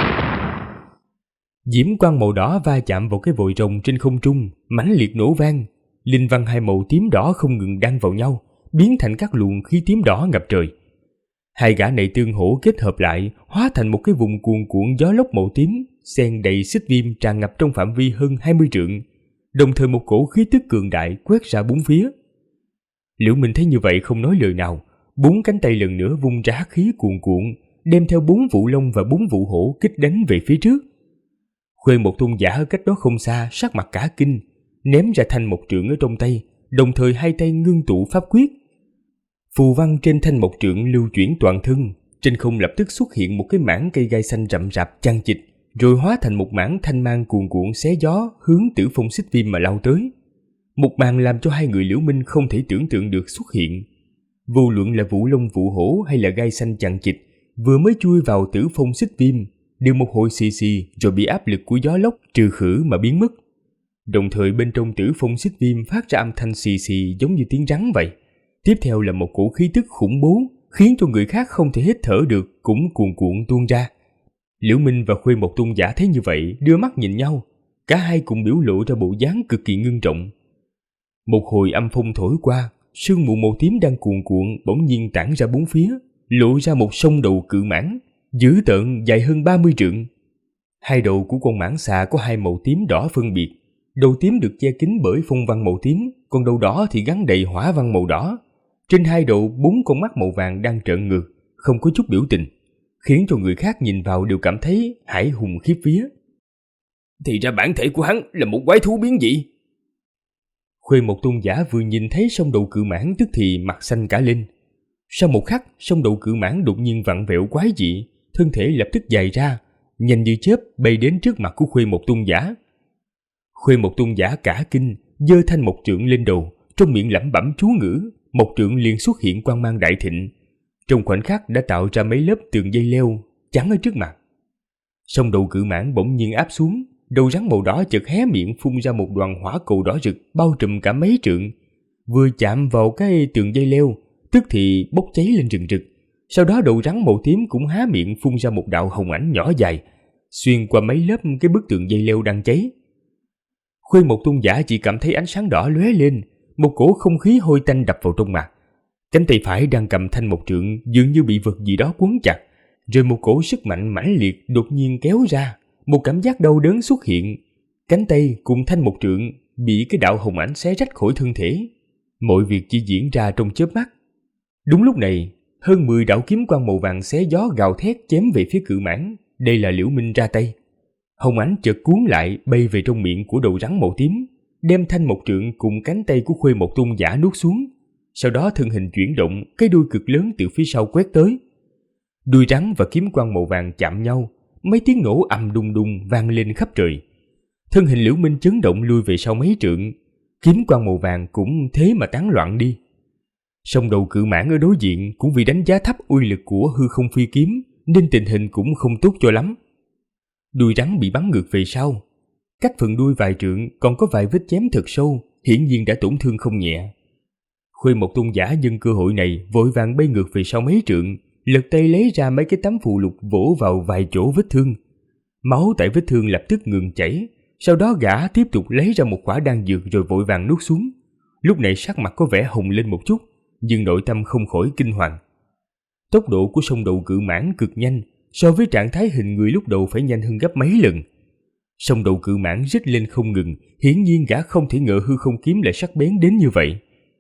Diễm quang màu đỏ va chạm vào cái vòi rồng trên không trung, mãnh liệt nổ vang. Linh văn hai màu tím đỏ không ngừng đan vào nhau, biến thành các luồng khí tím đỏ ngập trời. Hai gã này tương hỗ kết hợp lại, hóa thành một cái vùng cuồn cuộn gió lốc màu tím, xen đầy xích viêm tràn ngập trong phạm vi hơn 20 trượng. Đồng thời một cổ khí tức cường đại quét ra bốn phía. Liễu Minh thấy như vậy không nói lời nào, bốn cánh tay lần nữa vung ra hắc khí cuồn cuộn, đem theo 4 vụ long và 4 vụ hổ kích đánh về phía trước. Khuê một tôn giả ở cách đó không xa sắc mặt cả kinh, ném ra thanh mộc trượng ở trong tay, đồng thời hai tay ngưng tụ pháp quyết. Phù văn trên thanh mộc trượng lưu chuyển toàn thân, trên không lập tức xuất hiện một cái mảng cây gai xanh rậm rạp chằng chịt, rồi hóa thành một mảng thanh mang cuồn cuộn xé gió hướng Tử Phong xích viêm mà lao tới. Một màn làm cho hai người Liễu Minh không thể tưởng tượng được xuất hiện. Vô luận là vũ long vụ hổ hay là gai xanh chằng chịt, vừa mới chui vào Tử Phong xích viêm, đều một hồi xì xì rồi bị áp lực của gió lốc trừ khử mà biến mất. Đồng thời bên trong Tử Phong xích viêm phát ra âm thanh xì xì giống như tiếng rắn vậy. Tiếp theo là một cổ khí tức khủng bố, khiến cho người khác không thể hít thở được cũng cuồn cuộn tuôn ra. Liễu Minh và Khuê Một Tôn giả thấy như vậy, đưa mắt nhìn nhau, cả hai cùng biểu lộ ra bộ dáng cực kỳ ngưng trọng. Một hồi âm phong thổi qua, sương mù màu tím đang cuồn cuộn bỗng nhiên tản ra bốn phía, lộ ra một sông đầu cự mãng, dữ tợn dài hơn 30 trượng. Hai đầu của con mãng xà có hai màu tím đỏ phân biệt, đầu tím được che kín bởi phong văn màu tím, còn đầu đỏ thì gắn đầy hỏa văn màu đỏ. Trên hai đầu 4 con mắt màu vàng đang trợn ngược, không có chút biểu tình, khiến cho người khác nhìn vào đều cảm thấy hãi hùng khiếp vía. Thì ra bản thể của hắn là một quái thú biến dị. Khuê Một Tôn giả vừa nhìn thấy sông đầu cự mãng tức thì mặt xanh cả lên. Sau một khắc, sông đầu cự mãng đột nhiên vặn vẹo quái dị, thân thể lập tức dài ra, nhanh như chớp bay đến trước mặt của Khuê Một Tôn giả. Khuê Một Tôn giả cả kinh, giơ thanh mộc trượng lên đầu, trong miệng lẩm bẩm chú ngữ, mộc trượng liền xuất hiện quang mang đại thịnh, trong khoảnh khắc đã tạo ra mấy lớp tường dây leo chắn ở trước mặt. Sông đầu cự mãng bỗng nhiên áp xuống, đầu rắn màu đỏ chợt hé miệng phun ra một đoàn hỏa cầu đỏ rực bao trùm cả mấy trượng, vừa chạm vào cái tường dây leo, tức thì bốc cháy lên rừng rực. Sau đó đầu rắn màu tím cũng há miệng phun ra một đạo hồng ảnh nhỏ dài, xuyên qua mấy lớp cái bức tường dây leo đang cháy. Khuê Một Tôn giả chỉ cảm thấy ánh sáng đỏ lóe lên, một cổ không khí hôi tanh đập vào trong mặt. Cánh tay phải đang cầm thanh mộc trượng dường như bị vật gì đó quấn chặt, rồi một cổ sức mạnh mãnh liệt đột nhiên kéo ra, một cảm giác đau đớn xuất hiện. Cánh tay cùng thanh mộc trượng bị cái đạo hồng ảnh xé rách khỏi thân thể. Mọi việc chỉ diễn ra trong chớp mắt. Đúng lúc này, hơn 10 đạo kiếm quang màu vàng xé gió gào thét chém về phía cự mãng. Đây là Liễu Minh ra tay. Hồng ảnh chợt cuốn lại bay về trong miệng của đầu rắn màu tím, đem thanh mộc trượng cùng cánh tay của Khuê Một Tôn giả nuốt xuống. Sau đó thân hình chuyển động, cái đuôi cực lớn từ phía sau quét tới. Đuôi rắn và kiếm quang màu vàng chạm nhau, mấy tiếng nổ ầm đùng đùng vang lên khắp trời. Thân hình Liễu Minh chấn động lui về sau mấy trượng, kiếm quang màu vàng cũng thế mà tán loạn đi. Song đầu cự mãng ở đối diện cũng vì đánh giá thấp uy lực của hư không phi kiếm nên tình hình cũng không tốt cho lắm. Đuôi rắn bị bắn ngược về sau, cách phần đuôi vài trượng còn có vài vết chém thật sâu, hiển nhiên đã tổn thương không nhẹ. Khuê Một Tôn giả nhân cơ hội này vội vàng bay ngược về sau mấy trượng, lật tay lấy ra mấy cái tấm phù lục vỗ vào vài chỗ vết thương. Máu tại vết thương lập tức ngừng chảy, sau đó gã tiếp tục lấy ra một quả đan dược rồi vội vàng nuốt xuống. Lúc này sắc mặt có vẻ hồng lên một chút, nhưng nội tâm không khỏi kinh hoàng. Tốc độ của sông đầu cự mãng cực nhanh, so với trạng thái hình người lúc đầu phải nhanh hơn gấp mấy lần. Sông đầu cự mãng rít lên không ngừng, hiển nhiên gã không thể ngờ hư không kiếm lại sắc bén đến như vậy.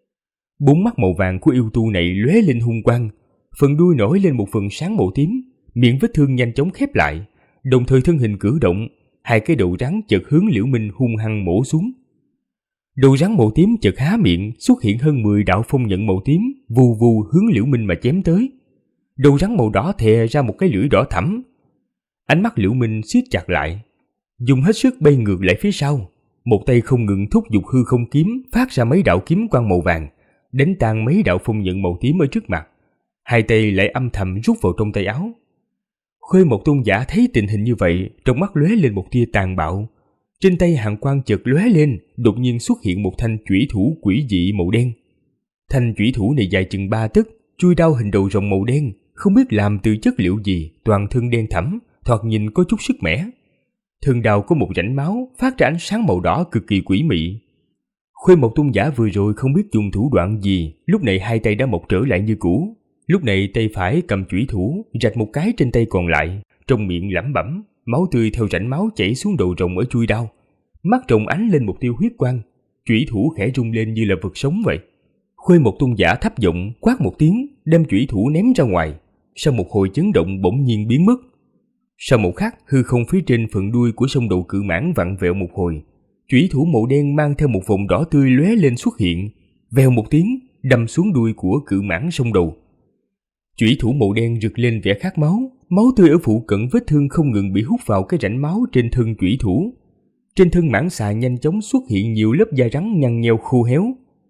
4 mắt màu vàng của yêu tu này lóe lên hung quang, phần đuôi nổi lên một phần sáng màu tím, miệng vết thương nhanh chóng khép lại, đồng thời thân hình cử động, hai cái đầu rắn chợt hướng Liễu Minh hung hăng mổ xuống. Đầu rắn màu tím chợt há miệng, xuất hiện hơn 10 đạo phong nhận màu tím, vù vù hướng Liễu Minh mà chém tới. Đầu rắn màu đỏ thè ra một cái lưỡi đỏ thẫm. Ánh mắt Liễu Minh siết chặt lại, dùng hết sức bay ngược lại phía sau, một tay không ngừng thúc giục hư không kiếm phát ra mấy đạo kiếm quang màu vàng, đánh tan mấy đạo phong nhận màu tím ở trước mặt. Hai tay lại âm thầm rút vào trong tay áo. Khuê Một Tôn giả thấy tình hình như vậy, trong mắt lóe lên một tia tàn bạo. Trên tay hàn quang chợt lóe lên, đột nhiên xuất hiện một thanh chủy thủ quỷ dị màu đen. Thanh chủy thủ này dài chừng 3 tấc, chuôi đao hình đầu rồng màu đen, không biết làm từ chất liệu gì, toàn thân đen thẫm, thoạt nhìn có chút sức mẻ. Thân đao có một rãnh máu phát ra ánh sáng màu đỏ cực kỳ quỷ mị. Khuê Mộc Tôn giả vừa rồi không biết dùng thủ đoạn gì, lúc này hai tay đã mọc trở lại như cũ. Lúc này tay phải cầm chủy thủ, rạch một cái trên tay còn lại, trong miệng lẩm bẩm, máu tươi theo rãnh máu chảy xuống đầu rồng ở chuôi đao. Mắt rồng ánh lên một tia huyết quang, chủy thủ khẽ rung lên như là vật sống vậy. Khuê Mộc Tôn giả thấp giọng quát một tiếng, đem chủy thủ ném ra ngoài. Sau một hồi chấn động bỗng nhiên biến mất. Sau một khắc, hư không phía trên phần đuôi của sông đầu cự mãng vặn vẹo một hồi. Chủy thủ màu đen mang theo một vòng đỏ tươi lóe lên xuất hiện, vèo một tiếng đâm xuống đuôi của cự mãng sông đầu. Chủy thủ màu đen rực lên vẻ khát máu, máu tươi ở phụ cận vết thương không ngừng bị hút vào cái rãnh máu trên thân chủy thủ. Trên thân mãng xà nhanh chóng xuất hiện nhiều lớp da rắn nhăn nheo khô héo.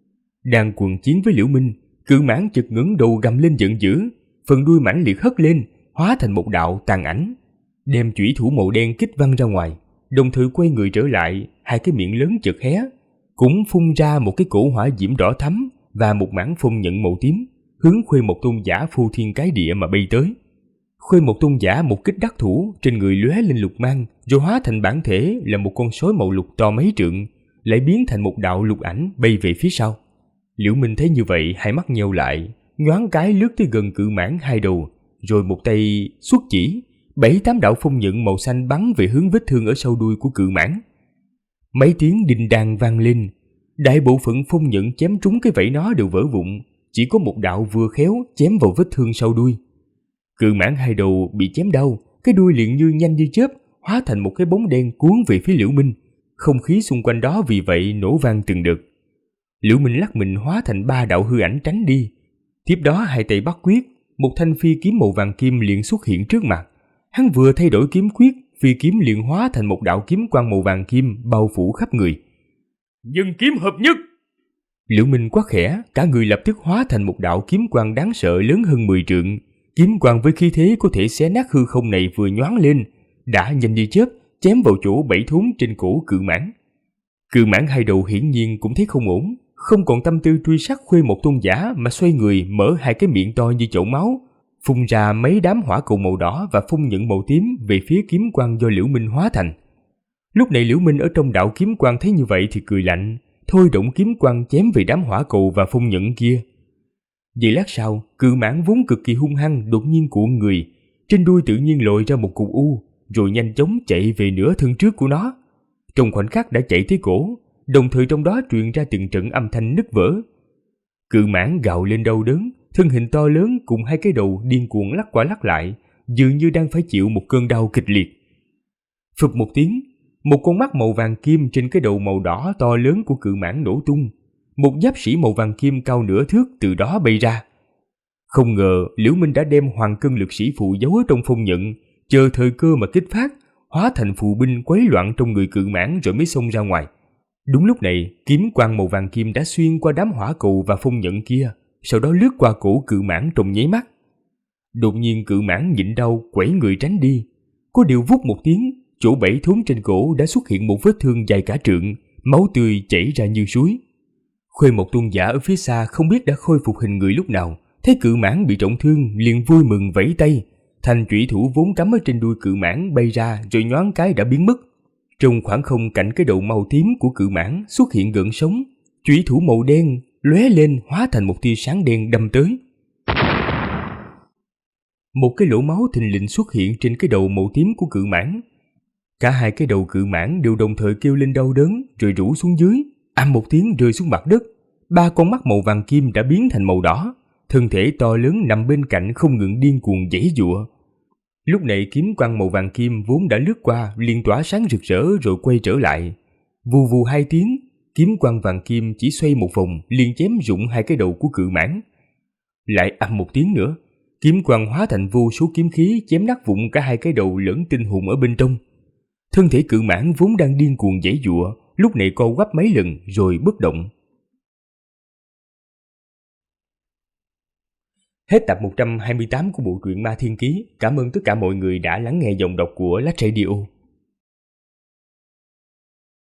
Đang quần chiến với Liễu Minh, cự mãng chợt ngẩng đầu gầm lên giận dữ, phần đuôi mãnh liệt hất lên, hóa thành một đạo tàn ảnh, đem chủy thủ màu đen kích văng ra ngoài, đồng thời quay người trở lại, hai cái miệng lớn chợt hé, cũng phun ra một cái cổ hỏa diễm đỏ thắm và một mảng phong nhận màu tím, hướng Khuê Mộc Tôn giả phô thiên cái địa mà bay tới. Khuê Mộc Tôn giả một kích đắc thủ, trên người lóe lên lục mang, rồi hóa thành bản thể là một con sói màu lục to mấy trượng, lại biến thành một đạo lục ảnh bay về phía sau. Liễu Minh thấy như vậy, hai mắt nheo lại, nhoáng cái lướt tới gần cự mãng hai đầu, rồi một tay xuất chỉ, 7-8 đạo phong nhận màu xanh bắn về hướng vết thương ở sau đuôi của cự mãng. Mấy tiếng đinh đàn vang lên, đại bộ phận phong nhận chém trúng cái vảy nó đều vỡ vụn, chỉ có một đạo vừa khéo chém vào vết thương sau đuôi. Cự mãng hai đầu bị chém đau, cái đuôi liền như nhanh như chớp hóa thành một cái bóng đen cuốn về phía Liễu Minh, không khí xung quanh đó vì vậy nổ vang từng đợt. Liễu Minh lắc mình hóa thành 3 đạo hư ảnh tránh đi. Tiếp đó hai tay bắt quyết, một thanh phi kiếm màu vàng kim liền xuất hiện trước mặt. Hắn vừa thay đổi kiếm quyết, phi kiếm liền hóa thành một đạo kiếm quang màu vàng kim bao phủ khắp người. Nhân kiếm hợp nhất! Liễu Minh quát khẽ, cả người lập tức hóa thành một đạo kiếm quang đáng sợ lớn hơn 10 trượng. Kiếm quang với khí thế có thể xé nát hư không này vừa nhoáng lên, đã nhanh như chớp chém vào chỗ 7 thốn trên cổ cự mãng. Cự mãng hai đầu hiển nhiên cũng thấy không ổn, không còn tâm tư truy sát Khuê Mộc Tôn giả mà xoay người mở hai cái miệng to như chậu máu, phun ra mấy đám hỏa cầu màu đỏ và phong nhận màu tím về phía kiếm quang do Liễu Minh hóa thành. Lúc này Liễu Minh ở trong đạo kiếm quang thấy như vậy thì cười lạnh, thôi động kiếm quang chém về đám hỏa cầu và phong nhận kia. Vậy lát sau, cự mãng vốn cực kỳ hung hăng đột nhiên cuộn người, trên đuôi tự nhiên lồi ra một cục u, rồi nhanh chóng chạy về nửa thân trước của nó. Trong khoảnh khắc đã chạy tới cổ, đồng thời trong đó truyền ra từng trận âm thanh nứt vỡ. Cự mãng gào lên đau đớn, thân hình to lớn cùng hai cái đầu điên cuồng lắc qua lắc lại, dường như đang phải chịu một cơn đau kịch liệt. Phụp một tiếng, một con mắt màu vàng kim trên cái đầu màu đỏ to lớn của cự mãng nổ tung. Một giáp sĩ màu vàng kim cao nửa thước từ đó bay ra. Không ngờ Liễu Minh đã đem hoàng cân lực sĩ phụ giấu ở trong phong nhận, chờ thời cơ mà kích phát, hóa thành phù binh quấy loạn trong người cự mãng rồi mới xông ra ngoài. Đúng lúc này, kiếm quang màu vàng kim đã xuyên qua đám hỏa cầu và phong nhận kia, sau đó lướt qua cổ cự mãng trong nháy mắt. Đột nhiên cự mãng nhịn đau quẩy người tránh đi. Có điều vút một tiếng, chỗ 7 thốn trên cổ đã xuất hiện một vết thương dài cả trượng, máu tươi chảy ra như suối. Khuê Mộc Tôn giả ở phía xa không biết đã khôi phục hình người lúc nào, thấy cự mãng bị trọng thương liền vui mừng vẫy tay, thanh chủy thủ vốn cắm ở trên đuôi cự mãng bay ra rồi nhoáng cái đã biến mất. Trong khoảng không cạnh cái đầu màu tím của cự mãng xuất hiện gợn sóng, chủy thủ màu đen lóe lên hóa thành một tia sáng đen đâm tới. Một cái lỗ máu thình lình xuất hiện trên cái đầu màu tím của cự mãng. Cả hai cái đầu cự mãng đều đồng thời kêu lên đau đớn rồi rũ xuống dưới, ầm một tiếng rơi xuống mặt đất. 3 con mắt màu vàng kim đã biến thành màu đỏ, thân thể to lớn nằm bên cạnh không ngừng điên cuồng giãy giụa. Lúc này kiếm quang màu vàng kim vốn đã lướt qua liền tỏa sáng rực rỡ rồi quay trở lại. Vù vù 2 tiếng, kiếm quang vàng kim chỉ xoay một vòng liền chém rụng hai cái đầu của cự mãng. Lại ầm một tiếng nữa, kiếm quang hóa thành vô số kiếm khí chém nát vụn cả hai cái đầu lẫn tinh hồn ở bên trong. Thân thể cự mãng vốn đang điên cuồng giãy giụa, lúc này co quắp mấy lần rồi bất động. Hết tập 128 của bộ truyện Ma Thiên Ký. Cảm ơn tất cả mọi người đã lắng nghe giọng đọc của Lách Radio.